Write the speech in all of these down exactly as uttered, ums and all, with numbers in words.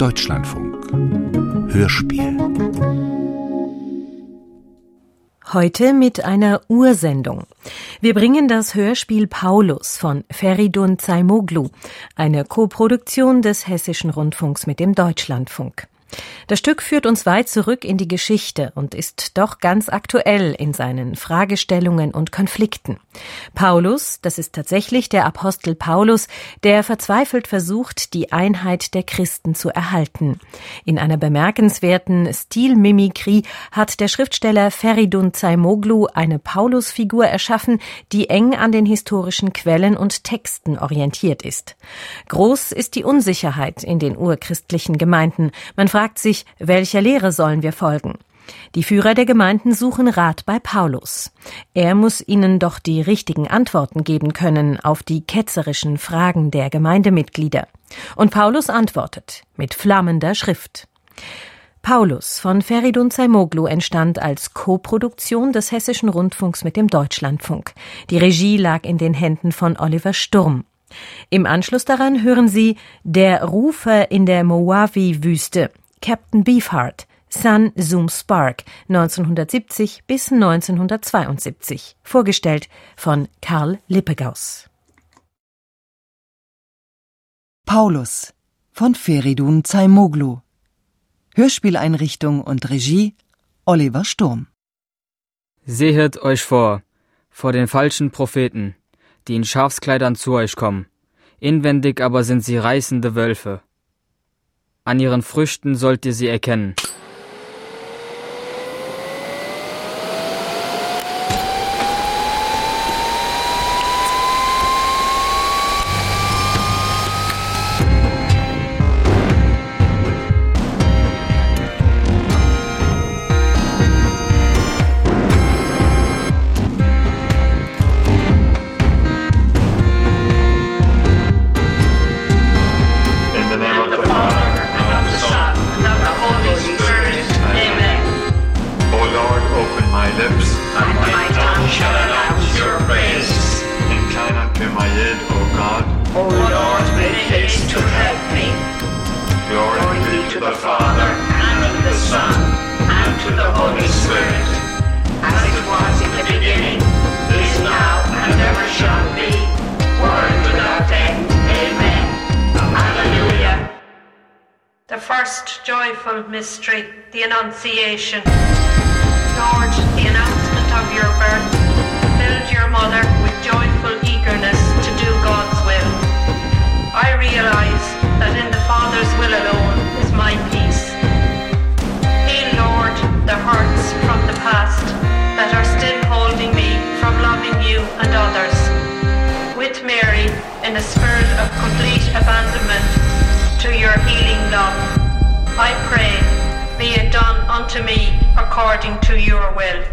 Deutschlandfunk Hörspiel. Heute mit einer Ursendung. Wir bringen das Hörspiel Paulus von Feridun Zaimoglu, eine Koproduktion des Hessischen Rundfunks mit dem Deutschlandfunk. Das Stück führt uns weit zurück in die Geschichte und ist doch ganz aktuell in seinen Fragestellungen und Konflikten. Paulus, das ist tatsächlich der Apostel Paulus, der verzweifelt versucht, die Einheit der Christen zu erhalten. In einer bemerkenswerten Stilmimikrie hat der Schriftsteller Feridun Zaimoglu eine Paulusfigur erschaffen, die eng an den historischen Quellen und Texten orientiert ist. Groß ist die Unsicherheit in den urchristlichen Gemeinden. Man fragt sich, welcher Lehre sollen wir folgen? Die Führer der Gemeinden suchen Rat bei Paulus. Er muss ihnen doch die richtigen Antworten geben können auf die ketzerischen Fragen der Gemeindemitglieder. Und Paulus antwortet mit flammender Schrift. Paulus von Feridun Zaimoglu entstand als Koproduktion des Hessischen Rundfunks mit dem Deutschlandfunk. Die Regie lag in den Händen von Oliver Sturm. Im Anschluss daran hören Sie Der Rufer in der Mojave-Wüste, Captain Beefheart, Sun Zoom Spark, neunzehnhundertsiebzig bis neunzehnhundertzweiundsiebzig, vorgestellt von Karl Lippegaus. Paulus von Feridun Zaimoglu. Hörspieleinrichtung und Regie Oliver Sturm. Sehet euch vor, vor den falschen Propheten, die in Schafskleidern zu euch kommen, inwendig aber sind sie reißende Wölfe. An ihren Früchten sollt ihr sie erkennen. Mystery, the Annunciation. Lord, the announcement of your birth filled your mother with joyful eagerness to do God's will. I realize that in the Father's will alone is my peace. Heal, Lord, the hurts from the past that are still holding me from loving you and others. With Mary, in a spirit of complete abandonment to your healing love, I pray, be it done unto me according to your will.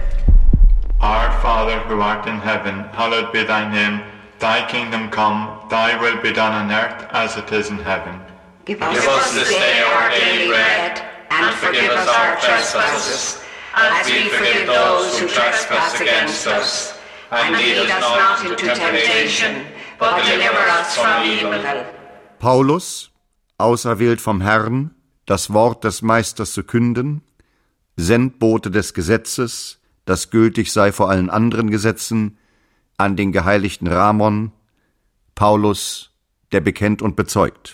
Our Father who art in heaven, hallowed be thy name. Thy kingdom come, thy will be done on earth as it is in heaven. Give us, Give us this day our daily bread, and forgive us our trespasses, as we forgive those who trespass against us. And lead us not into temptation, but deliver us from evil. Paulus, auserwählt vom Herrn, das Wort des Meisters zu künden, Sendbote des Gesetzes, das gültig sei vor allen anderen Gesetzen, an den geheiligten Ramon, Paulus, der bekennt und bezeugt.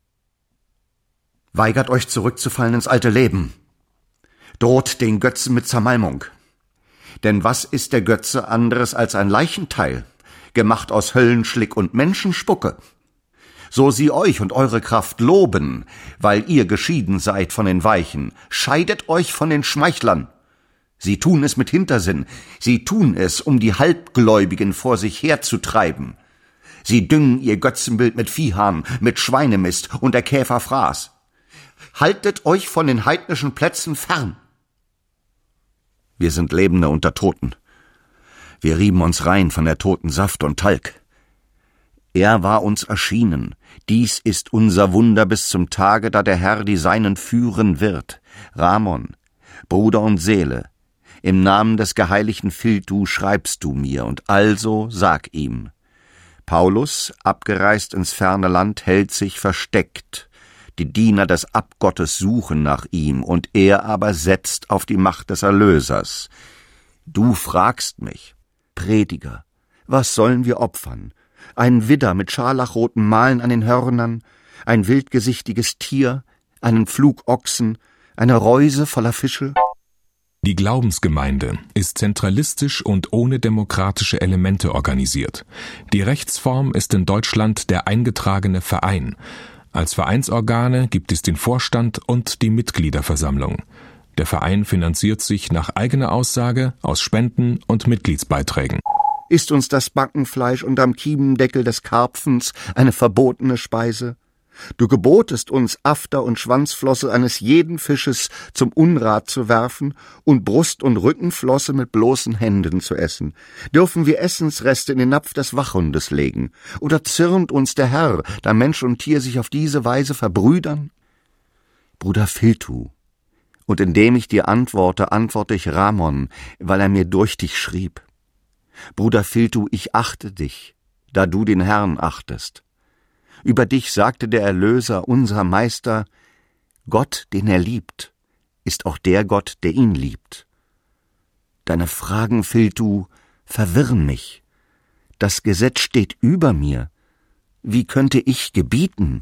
Weigert euch zurückzufallen ins alte Leben, droht den Götzen mit Zermalmung. Denn was ist der Götze anderes als ein Leichenteil, gemacht aus Höllenschlick und Menschenspucke? So sie euch und eure Kraft loben, weil ihr geschieden seid von den Weichen, scheidet euch von den Schmeichlern. Sie tun es mit Hintersinn, sie tun es, um die Halbgläubigen vor sich herzutreiben. Sie düngen ihr Götzenbild mit Viehhahn, mit Schweinemist und der Käfer Fraß. Haltet euch von den heidnischen Plätzen fern. Wir sind Lebende unter Toten. Wir rieben uns rein von der toten Saft und Talg. Er war uns erschienen. Dies ist unser Wunder bis zum Tage, da der Herr die Seinen führen wird. Ramon, Bruder und Seele, im Namen des geheiligten Philtu schreibst du mir, und also sag ihm. Paulus, abgereist ins ferne Land, hält sich versteckt, Die Diener des Abgottes suchen nach ihm, und er aber setzt auf die Macht des Erlösers. Du fragst mich, Prediger, was sollen wir opfern? Ein Widder mit scharlachroten Malen an den Hörnern, ein wildgesichtiges Tier, einen Pflugochsen, eine Reuse voller Fische? Die Glaubensgemeinde ist zentralistisch und ohne demokratische Elemente organisiert. Die Rechtsform ist in Deutschland der eingetragene Verein. Als Vereinsorgane gibt es den Vorstand und die Mitgliederversammlung. Der Verein finanziert sich nach eigener Aussage aus Spenden und Mitgliedsbeiträgen. Ist uns das Backenfleisch unterm Kiebendeckel des Karpfens eine verbotene Speise? Du gebotest uns, After und Schwanzflosse eines jeden Fisches zum Unrat zu werfen und Brust- und Rückenflosse mit bloßen Händen zu essen. Dürfen wir Essensreste in den Napf des Wachhundes legen? Oder zürnt uns der Herr, da Mensch und Tier sich auf diese Weise verbrüdern? Bruder Filtu, und indem ich dir antworte, antworte ich Ramon, weil er mir durch dich schrieb. Bruder Filtu, ich achte dich, da du den Herrn achtest. Über dich sagte der Erlöser, unser Meister, Gott, den er liebt, ist auch der Gott, der ihn liebt. Deine Fragen, Filtu, verwirren mich. Das Gesetz steht über mir. Wie könnte ich gebieten?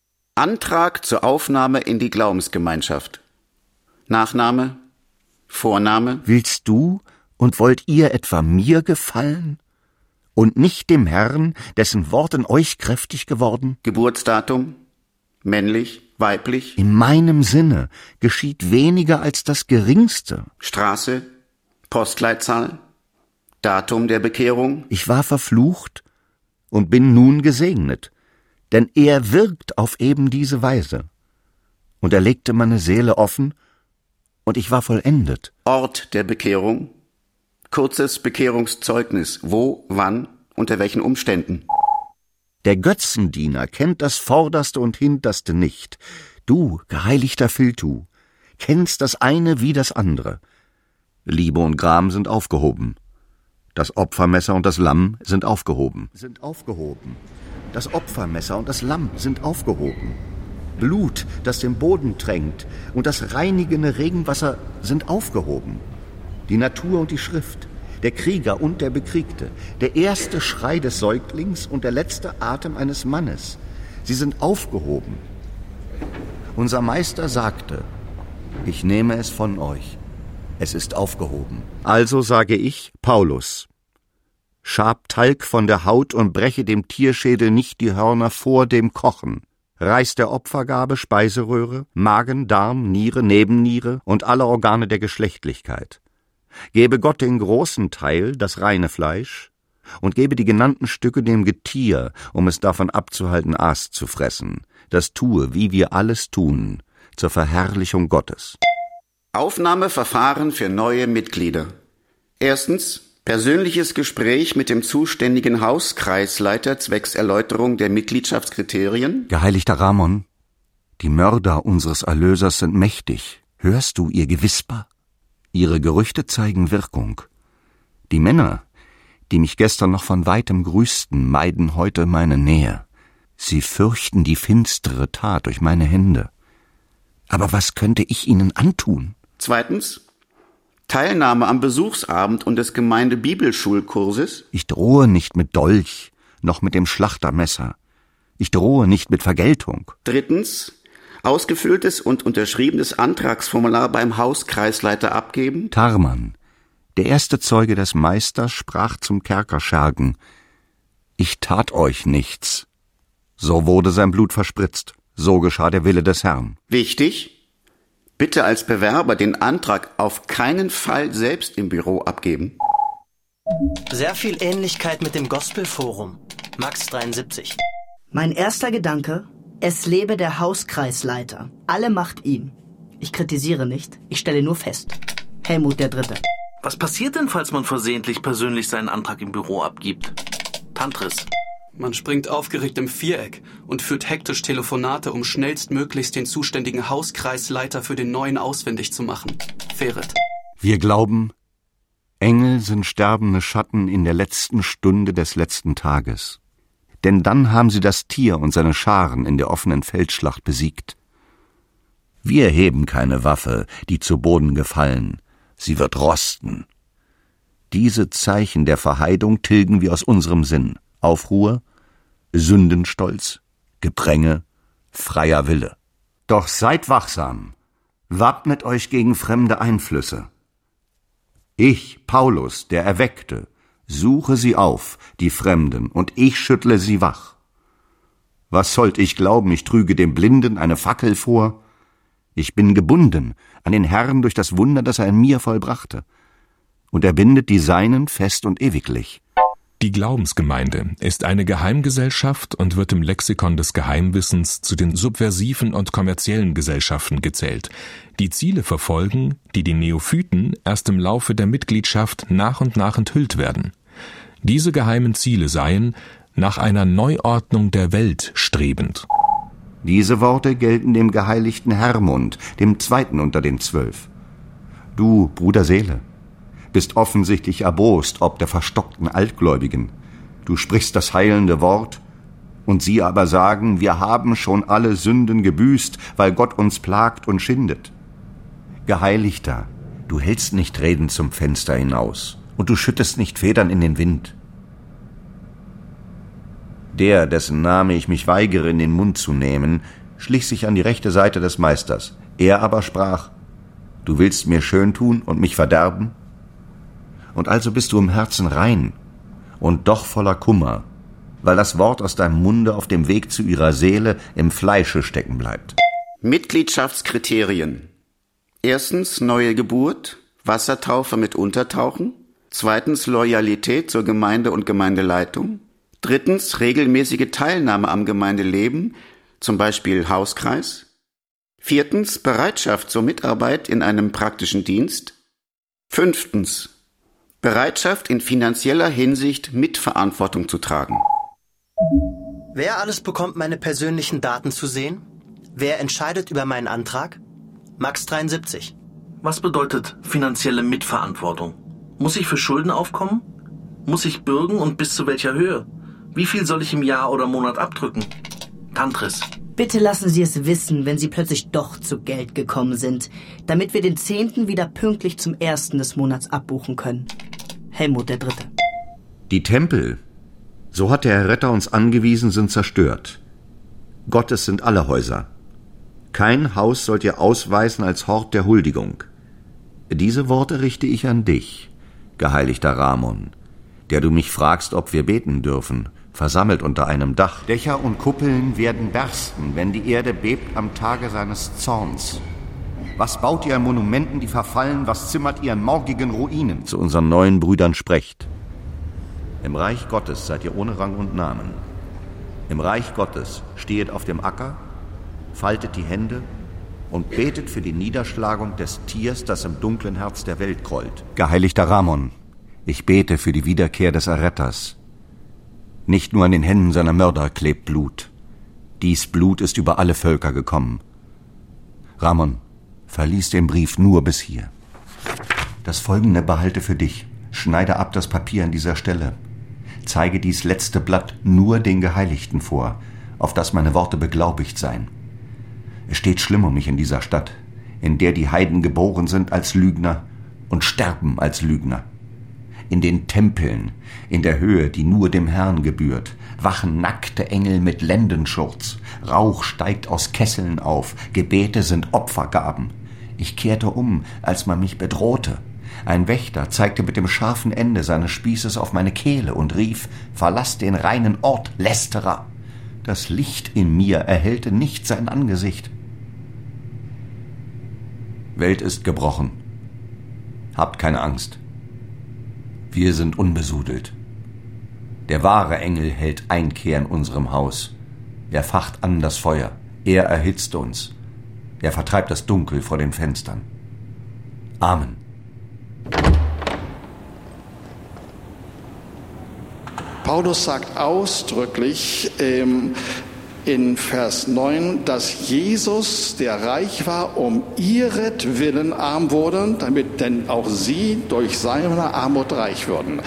Antrag zur Aufnahme in die Glaubensgemeinschaft. Nachname, Vorname. Willst du und wollt ihr etwa mir gefallen? Und nicht dem Herrn, dessen Wort in euch kräftig geworden? Geburtsdatum, männlich, weiblich. In meinem Sinne geschieht weniger als das Geringste. Straße, Postleitzahl, Datum der Bekehrung. Ich war verflucht und bin nun gesegnet, denn er wirkt auf eben diese Weise. Und er legte meine Seele offen, und ich war vollendet. Ort der Bekehrung. Kurzes Bekehrungszeugnis. Wo, wann, unter welchen Umständen? Der Götzendiener kennt das Vorderste und Hinterste nicht. Du, geheiligter Filtu, kennst das eine wie das andere. Liebe und Gram sind aufgehoben. Das Opfermesser und das Lamm sind aufgehoben. Sind aufgehoben. Das Opfermesser und das Lamm sind aufgehoben. Blut, das den Boden tränkt, und das reinigende Regenwasser sind aufgehoben. Die Natur und die Schrift, der Krieger und der Bekriegte, der erste Schrei des Säuglings und der letzte Atem eines Mannes, sie sind aufgehoben. Unser Meister sagte, ich nehme es von euch, es ist aufgehoben. Also sage ich, Paulus, schab Talg von der Haut und breche dem Tierschädel nicht die Hörner vor dem Kochen. Reiß der Opfergabe Speiseröhre, Magen, Darm, Niere, Nebenniere und alle Organe der Geschlechtlichkeit. Gebe Gott den großen Teil, das reine Fleisch, und gebe die genannten Stücke dem Getier, um es davon abzuhalten, Aas zu fressen. Das tue, wie wir alles tun, zur Verherrlichung Gottes. Aufnahmeverfahren für neue Mitglieder. Erstens, persönliches Gespräch mit dem zuständigen Hauskreisleiter zwecks Erläuterung der Mitgliedschaftskriterien. Geheiligter Ramon, die Mörder unseres Erlösers sind mächtig. Hörst du ihr Gewisper? Ihre Gerüchte zeigen Wirkung. Die Männer, die mich gestern noch von weitem grüßten, meiden heute meine Nähe. Sie fürchten die finstere Tat durch meine Hände. Aber was könnte ich ihnen antun? Zweitens, Teilnahme am Besuchsabend und des Gemeinde-Bibelschulkurses. Ich drohe nicht mit Dolch, noch mit dem Schlachtermesser. Ich drohe nicht mit Vergeltung. Drittens, ausgefülltes und unterschriebenes Antragsformular beim Hauskreisleiter abgeben. Tarman, der erste Zeuge des Meisters, sprach zum Kerkerschergen, ich tat euch nichts. So wurde sein Blut verspritzt, so geschah der Wille des Herrn. Wichtig, bitte als Bewerber den Antrag auf keinen Fall selbst im Büro abgeben. Sehr viel Ähnlichkeit mit dem Gospelforum. Max dreiundsiebzig. Mein erster Gedanke, es lebe der Hauskreisleiter. Alle Macht ihm. Ich kritisiere nicht, ich stelle nur fest. Helmut der Dritte. Was passiert denn, falls man versehentlich persönlich seinen Antrag im Büro abgibt? Tantris. Man springt aufgeregt im Viereck und führt hektisch Telefonate, um schnellstmöglichst den zuständigen Hauskreisleiter für den neuen ausfindig zu machen. Feret. Wir glauben, Engel sind sterbende Schatten in der letzten Stunde des letzten Tages. denn dann haben sie das Tier und seine Scharen in der offenen Feldschlacht besiegt. Wir heben keine Waffe, die zu Boden gefallen, sie wird rosten. Diese Zeichen der Verheidung tilgen wir aus unserem Sinn. Aufruhr, Sündenstolz, Gepränge, freier Wille. Doch seid wachsam, wappnet euch gegen fremde Einflüsse. Ich, Paulus, der Erweckte, suche sie auf, die Fremden, und ich schüttle sie wach. Was sollt ich glauben, ich trüge dem Blinden eine Fackel vor? Ich bin gebunden an den Herrn durch das Wunder, das er in mir vollbrachte. Und er bindet die Seinen fest und ewiglich. Die Glaubensgemeinde ist eine Geheimgesellschaft und wird im Lexikon des Geheimwissens zu den subversiven und kommerziellen Gesellschaften gezählt, die Ziele verfolgen, die den Neophyten erst im Laufe der Mitgliedschaft nach und nach enthüllt werden. Diese geheimen Ziele seien nach einer Neuordnung der Welt strebend. Diese Worte gelten dem geheiligten Hermund, dem zweiten unter den Zwölf. Du, Bruder Seele, bist offensichtlich erbost ob der verstockten Altgläubigen. Du sprichst das heilende Wort, und sie aber sagen, wir haben schon alle Sünden gebüßt, weil Gott uns plagt und schindet. Geheiligter, du hältst nicht Reden zum Fenster hinaus, und du schüttest nicht Federn in den Wind. Der, dessen Name ich mich weigere, in den Mund zu nehmen, schlich sich an die rechte Seite des Meisters. Er aber sprach, du willst mir schön tun und mich verderben? Und also bist du im Herzen rein und doch voller Kummer, weil das Wort aus deinem Munde auf dem Weg zu ihrer Seele im Fleische stecken bleibt. Mitgliedschaftskriterien. Erstens neue Geburt, Wassertaufe mit Untertauchen. Zweitens Loyalität zur Gemeinde und Gemeindeleitung. Drittens regelmäßige Teilnahme am Gemeindeleben, zum Beispiel Hauskreis. Viertens Bereitschaft zur Mitarbeit in einem praktischen Dienst. Fünftens Bereitschaft in finanzieller Hinsicht Mitverantwortung zu tragen. Wer alles bekommt meine persönlichen Daten zu sehen? Wer entscheidet über meinen Antrag? Max dreiundsiebzig. Was bedeutet finanzielle Mitverantwortung? Muss ich für Schulden aufkommen? Muss ich bürgen und bis zu welcher Höhe? Wie viel soll ich im Jahr oder Monat abdrücken? Tantris. Bitte lassen Sie es wissen, wenn Sie plötzlich doch zu Geld gekommen sind, damit wir den Zehnten wieder pünktlich zum ersten des Monats abbuchen können. Helmut der Dritte. Die Tempel, so hat der Erretter uns angewiesen, sind zerstört. Gottes sind alle Häuser. Kein Haus sollt ihr ausweisen als Hort der Huldigung. Diese Worte richte ich an dich, geheiligter Ramon, der du mich fragst, ob wir beten dürfen, versammelt unter einem Dach. Dächer und Kuppeln werden bersten, wenn die Erde bebt am Tage seines Zorns. Was baut ihr an Monumenten, die verfallen? Was zimmert ihr an morgigen Ruinen? Zu unseren neuen Brüdern sprecht. Im Reich Gottes seid ihr ohne Rang und Namen. Im Reich Gottes stehet auf dem Acker, faltet die Hände und betet für die Niederschlagung des Tiers, das im dunklen Herz der Welt grollt. Geheiligter Ramon, ich bete für die Wiederkehr des Erretters. Nicht nur an den Händen seiner Mörder klebt Blut. Dies Blut ist über alle Völker gekommen. Ramon, verlies den Brief nur bis hier. Das Folgende behalte für dich. Schneide ab das Papier an dieser Stelle. Zeige dies letzte Blatt nur den Geheiligten vor, auf das meine Worte beglaubigt seien. Es steht schlimm um mich in dieser Stadt, in der die Heiden geboren sind als Lügner und sterben als Lügner. In den Tempeln, in der Höhe, die nur dem Herrn gebührt, wachen nackte Engel mit Lendenschurz. Rauch steigt aus Kesseln auf, Gebete sind Opfergaben. Ich kehrte um, als man mich bedrohte. Ein Wächter zeigte mit dem scharfen Ende seines Spießes auf meine Kehle und rief, verlass den reinen Ort, Lästerer. Das Licht in mir erhellte nicht sein Angesicht. Welt ist gebrochen. Habt keine Angst. Wir sind unbesudelt. Der wahre Engel hält Einkehr in unserem Haus. Er facht an das Feuer. Er erhitzt uns. Er vertreibt das Dunkel vor den Fenstern. Amen. Paulus sagt ausdrücklich ähm, in Vers neun, dass Jesus, der reich war, um ihretwillen arm wurde, damit denn auch sie durch seine Armut reich würden.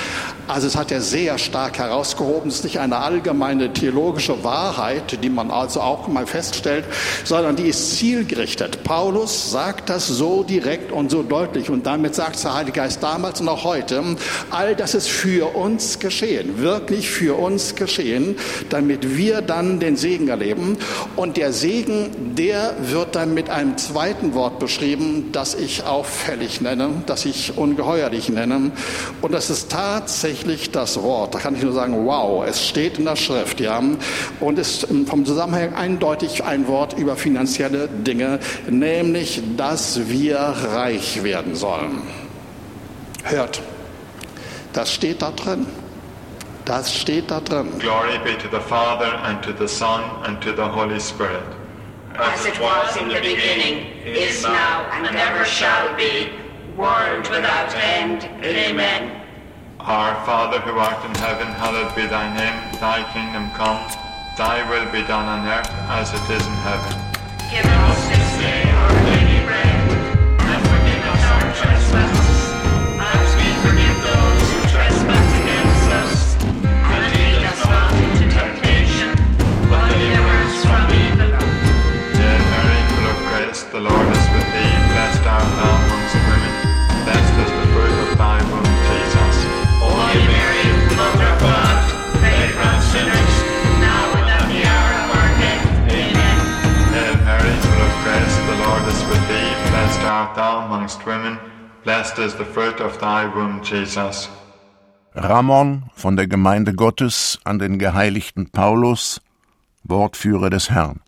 Also es hat er sehr stark herausgehoben. Es ist nicht eine allgemeine theologische Wahrheit, die man also auch mal feststellt, sondern die ist zielgerichtet. Paulus sagt das so direkt und so deutlich und damit sagt der Heilige Geist damals und auch heute, all das ist für uns geschehen, wirklich für uns geschehen, damit wir dann den Segen erleben. Und der Segen, der wird dann mit einem zweiten Wort beschrieben, das ich auffällig nenne, das ich ungeheuerlich nenne. Und das ist tatsächlich das Wort. Da kann ich nur sagen, wow, es steht in der Schrift, ja. Und ist vom Zusammenhang eindeutig ein Wort über finanzielle Dinge, nämlich, dass wir reich werden sollen. Hört, das steht da drin. Das steht da drin. Glory be to the Father and to the Son and to the Holy Spirit. As it was in the beginning, is now, and ever shall be, world without end. Amen. Our Father who art in heaven, hallowed be thy name. Thy kingdom come, thy will be done on earth as it is in heaven. Give us this day our daily bread, and forgive us our trespasses, as we forgive those who trespass against us. And lead us not into temptation, but deliver us from evil. Hail Mary, full of grace, the Lord is with thee. Blessed art thou amongst women. Blessed is the fruit of thy womb, Jesus. Holy Mary, Mother of God, pray for us sinners, now and at the hour of our death. Amen. Hail Mary, full of grace, the Lord is with thee. Blessed art thou amongst women. Blessed is the fruit of thy womb, Jesus. Ramon von der Gemeinde Gottes an den geheiligten Paulus, Wortführer des Herrn.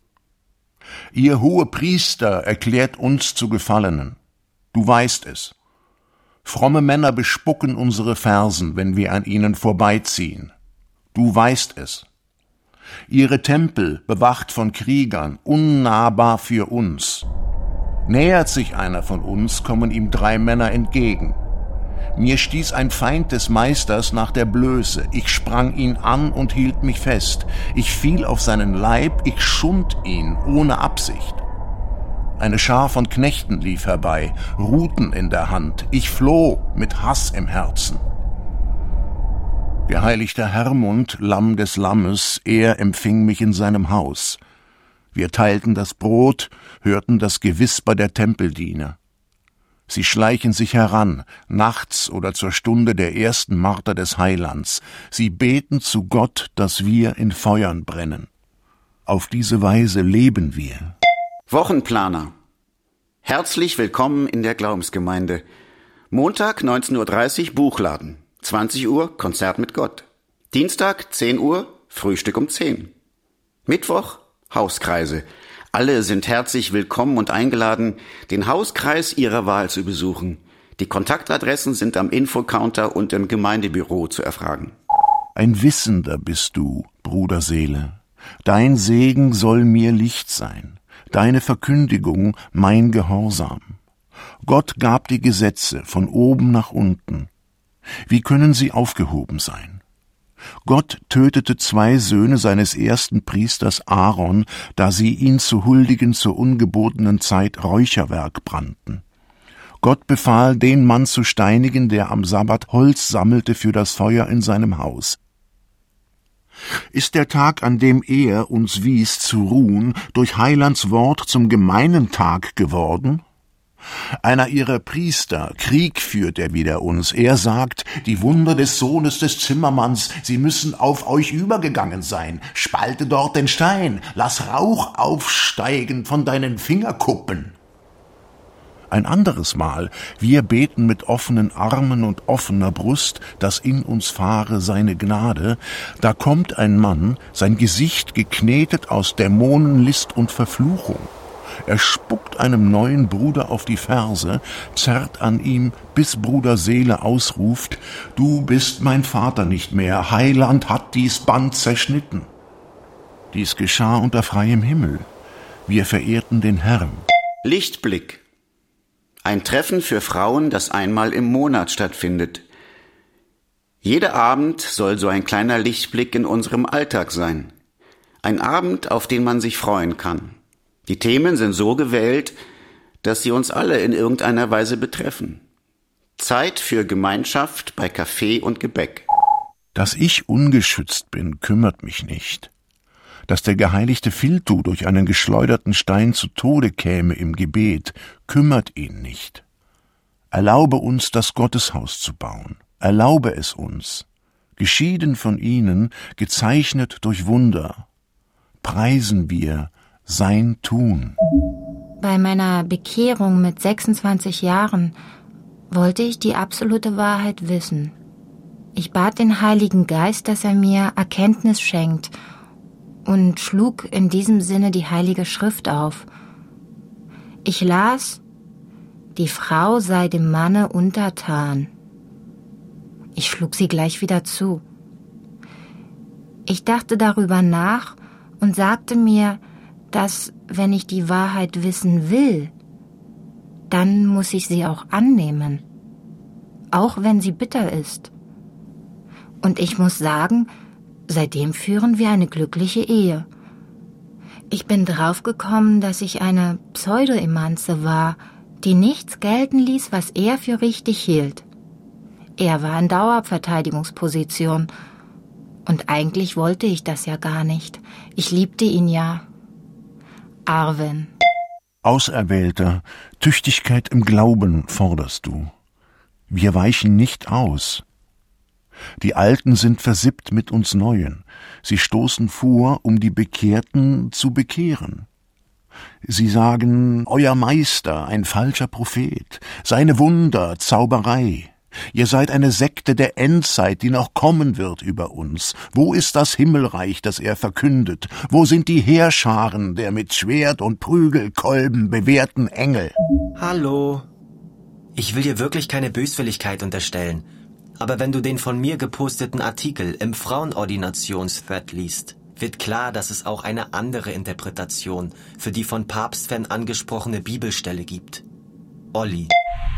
Ihr Hohepriester erklärt uns zu Gefallenen. Du weißt es. Fromme Männer bespucken unsere Fersen, wenn wir an ihnen vorbeiziehen. Du weißt es. Ihre Tempel, bewacht von Kriegern, unnahbar für uns. Nähert sich einer von uns, kommen ihm drei Männer entgegen. Mir stieß ein Feind des Meisters nach der Blöße. Ich sprang ihn an und hielt mich fest. Ich fiel auf seinen Leib, ich schund ihn ohne Absicht. Eine Schar von Knechten lief herbei, Ruten in der Hand. Ich floh mit Hass im Herzen. Geheiligter Hermund, Lamm des Lammes, er empfing mich in seinem Haus. Wir teilten das Brot, hörten das Gewisper der Tempeldiener. Sie schleichen sich heran, nachts oder zur Stunde der ersten Marter des Heilands. Sie beten zu Gott, dass wir in Feuern brennen. Auf diese Weise leben wir. Wochenplaner. Herzlich willkommen in der Glaubensgemeinde. Montag neunzehn Uhr dreißig Buchladen. zwanzig Uhr Konzert mit Gott. Dienstag zehn Uhr Frühstück um zehn. Mittwoch Hauskreise. Alle sind herzlich willkommen und eingeladen, den Hauskreis ihrer Wahl zu besuchen. Die Kontaktadressen sind am Infocounter und im Gemeindebüro zu erfragen. Ein Wissender bist du, Bruderseele. Dein Segen soll mir Licht sein, deine Verkündigung mein Gehorsam. Gott gab die Gesetze von oben nach unten. Wie können sie aufgehoben sein? Gott tötete zwei Söhne seines ersten Priesters Aaron, da sie ihn zu huldigen zur ungebotenen Zeit Räucherwerk brannten. Gott befahl, den Mann zu steinigen, der am Sabbat Holz sammelte für das Feuer in seinem Haus. Ist der Tag, an dem er uns wies zu ruhen, durch Heilands Wort zum gemeinen Tag geworden? Einer ihrer Priester, Krieg führt er wider uns. Er sagt, die Wunder des Sohnes des Zimmermanns, sie müssen auf euch übergegangen sein. Spalte dort den Stein, lass Rauch aufsteigen von deinen Fingerkuppen. Ein anderes Mal, wir beten mit offenen Armen und offener Brust, dass in uns fahre seine Gnade. Da kommt ein Mann, sein Gesicht geknetet aus Dämonenlist und Verfluchung. Er spuckt einem neuen Bruder auf die Ferse, zerrt an ihm, bis Bruder Seele ausruft, du bist mein Vater nicht mehr, Heiland hat dies Band zerschnitten. Dies geschah unter freiem Himmel. Wir verehrten den Herrn. Lichtblick. Ein Treffen für Frauen, das einmal im Monat stattfindet. Jeder Abend soll so ein kleiner Lichtblick in unserem Alltag sein. Ein Abend, auf den man sich freuen kann. Die Themen sind so gewählt, dass sie uns alle in irgendeiner Weise betreffen. Zeit für Gemeinschaft bei Kaffee und Gebäck. Dass ich ungeschützt bin, kümmert mich nicht. Dass der geheiligte Philtu durch einen geschleuderten Stein zu Tode käme im Gebet, kümmert ihn nicht. Erlaube uns, das Gotteshaus zu bauen. Erlaube es uns. Geschieden von ihnen, gezeichnet durch Wunder. Preisen wir sein Tun. Bei meiner Bekehrung mit sechsundzwanzig Jahren wollte ich die absolute Wahrheit wissen. Ich bat den Heiligen Geist, dass er mir Erkenntnis schenkt und schlug in diesem Sinne die Heilige Schrift auf. Ich las, die Frau sei dem Manne untertan. Ich schlug sie gleich wieder zu. Ich dachte darüber nach und sagte mir, dass, wenn ich die Wahrheit wissen will, dann muss ich sie auch annehmen, auch wenn sie bitter ist. Und ich muss sagen, seitdem führen wir eine glückliche Ehe. Ich bin draufgekommen, dass ich eine Pseudo-Emanze war, die nichts gelten ließ, was er für richtig hielt. Er war in Dauerverteidigungsposition. Und eigentlich wollte ich das ja gar nicht. Ich liebte ihn ja. Arwen. Auserwählter, Tüchtigkeit im Glauben forderst du. Wir weichen nicht aus. Die Alten sind versippt mit uns Neuen. Sie stoßen vor, um die Bekehrten zu bekehren. Sie sagen, euer Meister, ein falscher Prophet, seine Wunder, Zauberei. Ihr seid eine Sekte der Endzeit, die noch kommen wird über uns. Wo ist das Himmelreich, das er verkündet? Wo sind die Heerscharen der mit Schwert und Prügelkolben bewehrten Engel? Hallo. Ich will dir wirklich keine Böswilligkeit unterstellen. Aber wenn du den von mir geposteten Artikel im Frauenordinationsthread liest, wird klar, dass es auch eine andere Interpretation für die von Papst-Fan angesprochene Bibelstelle gibt. Olli.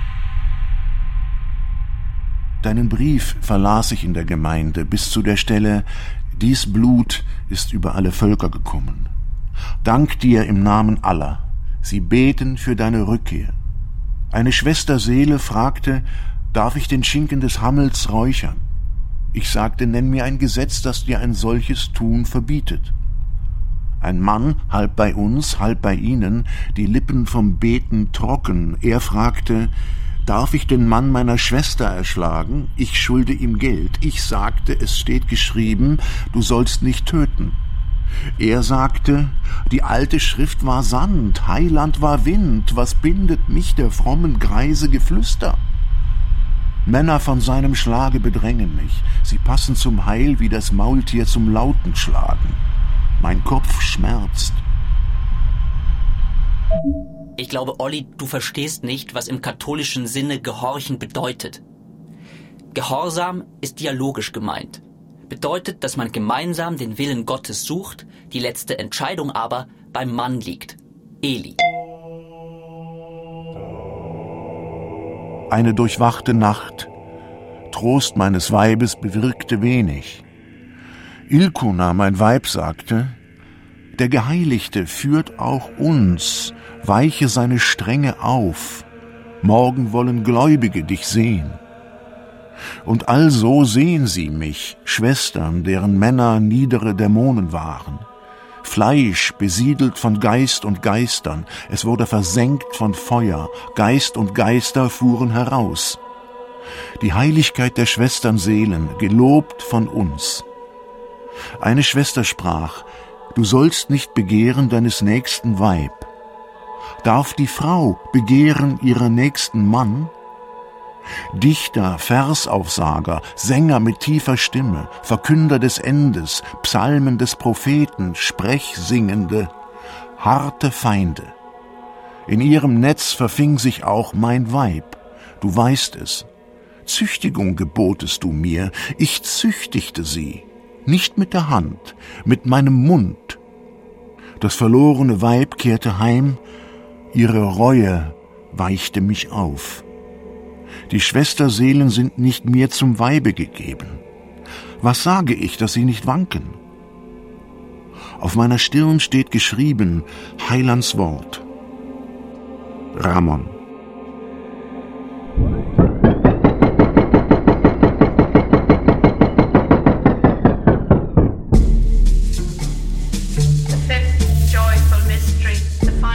Deinen Brief verlas ich in der Gemeinde bis zu der Stelle, dies Blut ist über alle Völker gekommen. Dank dir im Namen aller. Sie beten für deine Rückkehr. Eine Schwesterseele fragte, darf ich den Schinken des Hammels räuchern? Ich sagte, nenn mir ein Gesetz, das dir ein solches Tun verbietet. Ein Mann, halb bei uns, halb bei ihnen, die Lippen vom Beten trocken. Er fragte, darf ich den Mann meiner Schwester erschlagen? Ich schulde ihm Geld. Ich sagte, es steht geschrieben, du sollst nicht töten. Er sagte, die alte Schrift war Sand, Heiland war Wind, was bindet mich der frommen Greise Geflüster? Männer von seinem Schlage bedrängen mich, sie passen zum Heil wie das Maultier zum Lautenschlagen. Mein Kopf schmerzt. Ich glaube, Olli, du verstehst nicht, was im katholischen Sinne Gehorchen bedeutet. Gehorsam ist dialogisch gemeint. Bedeutet, dass man gemeinsam den Willen Gottes sucht, die letzte Entscheidung aber beim Mann liegt. Eli. Eine durchwachte Nacht. Trost meines Weibes bewirkte wenig. Ilkuna, mein Weib, sagte, der Geheiligte führt auch uns, weiche seine Strenge auf. Morgen wollen Gläubige dich sehen. Und also sehen sie mich, Schwestern, deren Männer niedere Dämonen waren. Fleisch besiedelt von Geist und Geistern, es wurde versenkt von Feuer, Geist und Geister fuhren heraus. Die Heiligkeit der Schwestern Seelen, gelobt von uns. Eine Schwester sprach, du sollst nicht begehren deines nächsten Weib. Darf die Frau begehren ihrer nächsten Mann? Dichter, Versaufsager, Sänger mit tiefer Stimme, Verkünder des Endes, Psalmen des Propheten, Sprechsingende, harte Feinde. In ihrem Netz verfing sich auch mein Weib, du weißt es. Züchtigung gebotest du mir, ich züchtigte sie, nicht mit der Hand, mit meinem Mund. Das verlorene Weib kehrte heim, ihre Reue weichte mich auf. Die Schwesterseelen sind nicht mir zum Weibe gegeben. Was sage ich, dass sie nicht wanken? Auf meiner Stirn steht geschrieben Heilands Wort. Ramon.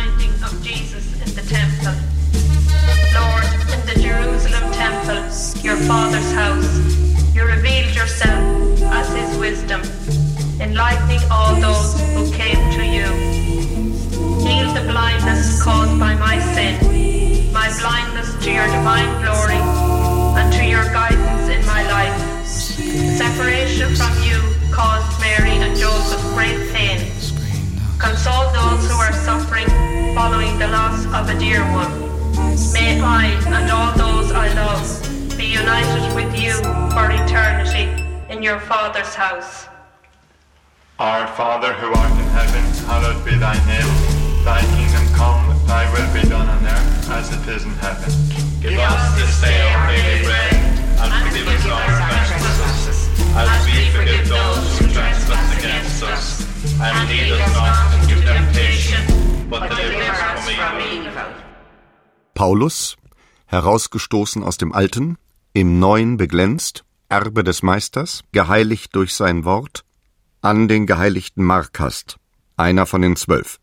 anointing of Jesus in the temple. Lord, in the Jerusalem temple, your Father's house, you revealed yourself as his wisdom, enlightening all those who came to you. Heal the blindness caused by my sin, my blindness to your divine glory, and to your guidance in my life. Separation from you caused Mary and Joseph great pain. Console those who are suffering following the loss of a dear one. May I and all those I love be united with you for eternity in your Father's house. Our Father who art in heaven, hallowed be thy name. Thy kingdom come, thy will be done on earth as it is in heaven. Give us this day our daily bread, and forgive us our trespasses, as we forgive those who trespass against us. And lead us not into temptation, but deliver us from evil. Paulus, herausgestoßen aus dem Alten, im Neuen beglänzt, Erbe des Meisters, geheiligt durch sein Wort, an den geheiligten Markast, einer von den Zwölf.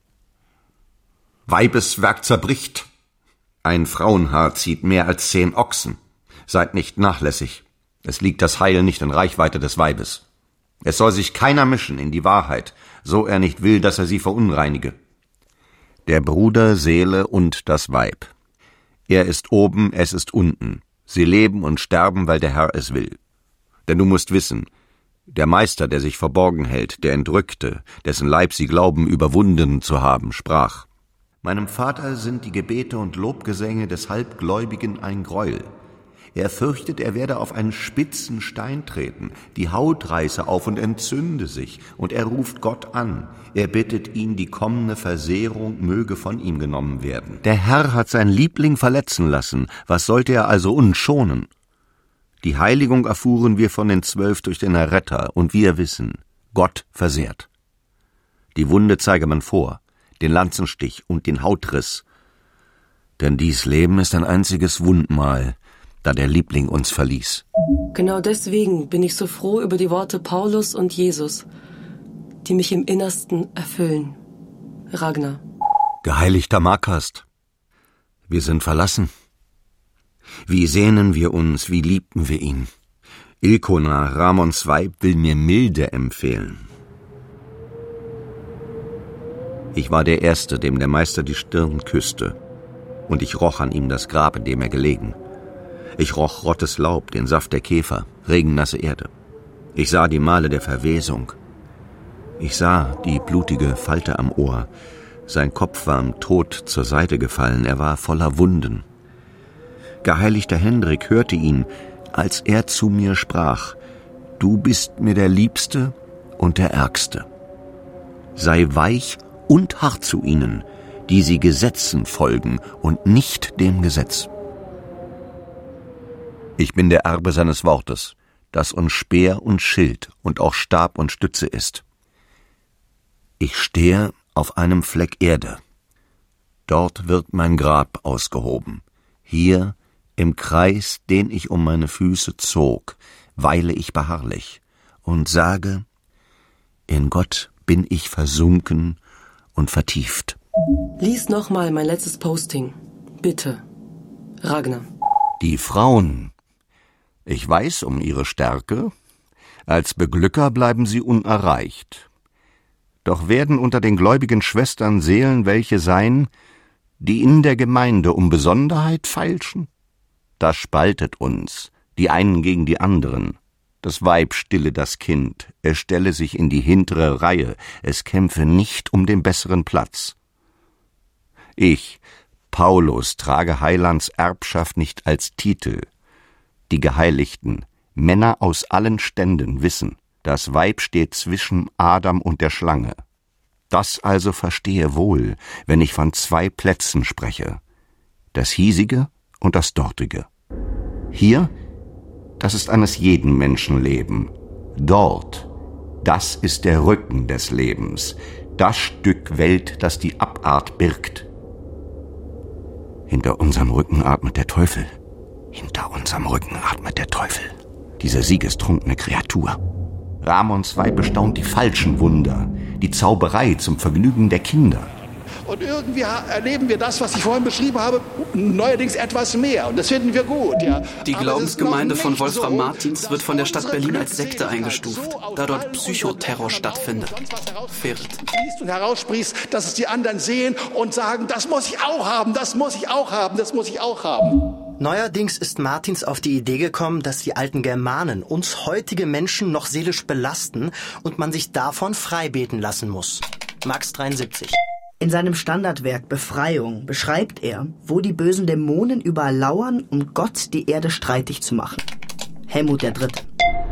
Weibeswerk zerbricht. Ein Frauenhaar zieht mehr als zehn Ochsen. Seid nicht nachlässig. Es liegt das Heil nicht in Reichweite des Weibes. Es soll sich keiner mischen in die Wahrheit, so er nicht will, dass er sie verunreinige. Der Bruder, Seele und das Weib. Er ist oben, es ist unten. Sie leben und sterben, weil der Herr es will. Denn du musst wissen, der Meister, der sich verborgen hält, der Entrückte, dessen Leib sie glauben, überwunden zu haben, sprach: Meinem Vater sind die Gebete und Lobgesänge des Halbgläubigen ein Greuel. Er fürchtet, er werde auf einen spitzen Stein treten, die Haut reiße auf und entzünde sich, und er ruft Gott an. Er bittet ihn, die kommende Versehrung möge von ihm genommen werden. Der Herr hat sein Liebling verletzen lassen, was sollte er also uns schonen? Die Heiligung erfuhren wir von den Zwölf durch den Erretter, und wir wissen, Gott versehrt. Die Wunde zeige man vor, den Lanzenstich und den Hautriss. Denn dies Leben ist ein einziges Wundmal, da der Liebling uns verließ. Genau deswegen bin ich so froh über die Worte Paulus und Jesus, die mich im Innersten erfüllen. Ragnar. Geheiligter Markast, wir sind verlassen. Wie sehnen wir uns, wie liebten wir ihn. Ilkona, Ramons Weib, will mir Milde empfehlen. Ich war der Erste, dem der Meister die Stirn küsste, und ich roch an ihm das Grab, in dem er gelegen. Ich roch rottes Laub, den Saft der Käfer, regennasse Erde. Ich sah die Male der Verwesung. Ich sah die blutige Falte am Ohr. Sein Kopf war im Tod zur Seite gefallen, er war voller Wunden. Geheiligter Hendrik hörte ihn, als er zu mir sprach: Du bist mir der Liebste und der Ärgste. Sei weich und hart zu ihnen, die sie Gesetzen folgen und nicht dem Gesetz. Ich bin der Erbe seines Wortes, das uns Speer und Schild und auch Stab und Stütze ist. Ich stehe auf einem Fleck Erde. Dort wird mein Grab ausgehoben. Hier, im Kreis, den ich um meine Füße zog, weile ich beharrlich und sage: In Gott bin ich versunken und vertieft. Lies nochmal mein letztes Posting. Bitte. Ragnar. Die Frauen. Ich weiß um ihre Stärke. Als Beglücker bleiben sie unerreicht. Doch werden unter den gläubigen Schwestern Seelen welche sein, die in der Gemeinde um Besonderheit feilschen? Das spaltet uns, die einen gegen die anderen. Das Weib stille das Kind, es stelle sich in die hintere Reihe, es kämpfe nicht um den besseren Platz. Ich, Paulus, trage Heilands Erbschaft nicht als Titel. Die Geheiligten, Männer aus allen Ständen wissen, das Weib steht zwischen Adam und der Schlange. Das also verstehe wohl, wenn ich von zwei Plätzen spreche, das hiesige und das dortige. Hier, das ist eines jeden Menschenleben. Dort, das ist der Rücken des Lebens, das Stück Welt, das die Abart birgt. Hinter unserem Rücken atmet der Teufel. Hinter unserem Rücken atmet der Teufel. Diese siegestrunkene Kreatur. Ramons Weib bestaunt die falschen Wunder, die Zauberei zum Vergnügen der Kinder. Und irgendwie erleben wir das, was ich vorhin beschrieben habe, neuerdings etwas mehr. Und das finden wir gut. Ja. Die Glaubensgemeinde von Wolfram Martins wird von der Stadt Berlin als Sekte eingestuft, da dort Psychoterror stattfindet. Ferit. Und heraussprießt, dass es die anderen sehen und sagen, das muss ich auch haben, das muss ich auch haben, das muss ich auch haben. Neuerdings ist Martins auf die Idee gekommen, dass die alten Germanen uns heutige Menschen noch seelisch belasten und man sich davon freibeten lassen muss. Max dreiundsiebzig. In seinem Standardwerk Befreiung beschreibt er, wo die bösen Dämonen überall lauern, um Gott die Erde streitig zu machen. Helmut der Dritte.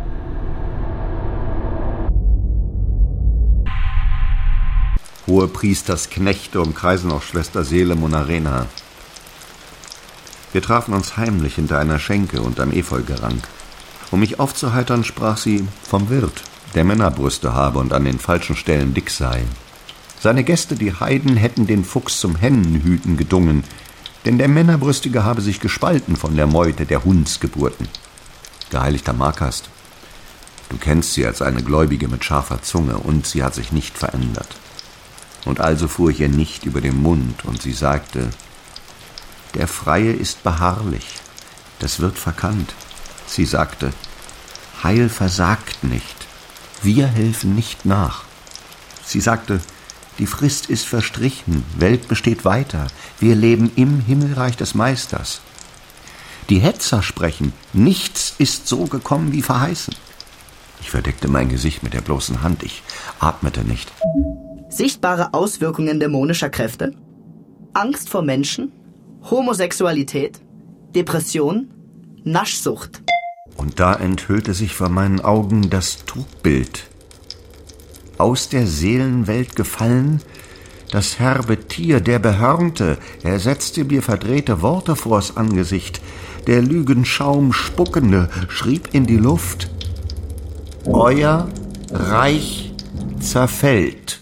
Hohe Priestersknechte umkreisen auch Schwester Seele Monarena. Wir trafen uns heimlich hinter einer Schenke und am Efeugerank. Um mich aufzuheitern, sprach sie vom Wirt, der Männerbrüste habe und an den falschen Stellen dick sei. Seine Gäste, die Heiden, hätten den Fuchs zum Hennenhüten gedungen, denn der Männerbrüstige habe sich gespalten von der Meute der Hundsgeburten. Geheiligter Markast, du kennst sie als eine Gläubige mit scharfer Zunge, und sie hat sich nicht verändert. Und also fuhr ich ihr nicht über den Mund, und sie sagte, der Freie ist beharrlich, das wird verkannt. Sie sagte, Heil versagt nicht, wir helfen nicht nach. Sie sagte, die Frist ist verstrichen, Welt besteht weiter, wir leben im Himmelreich des Meisters. Die Hetzer sprechen, nichts ist so gekommen wie verheißen. Ich verdeckte mein Gesicht mit der bloßen Hand, ich atmete nicht. Sichtbare Auswirkungen dämonischer Kräfte? Angst vor Menschen? Homosexualität? Depression? Naschsucht? Und da enthüllte sich vor meinen Augen das Trugbild. Aus der Seelenwelt gefallen, das herbe Tier, der Behörnte, er setzte mir verdrehte Worte vors Angesicht. Der Lügenschaum Spuckende schrieb in die Luft, Euer Reich zerfällt.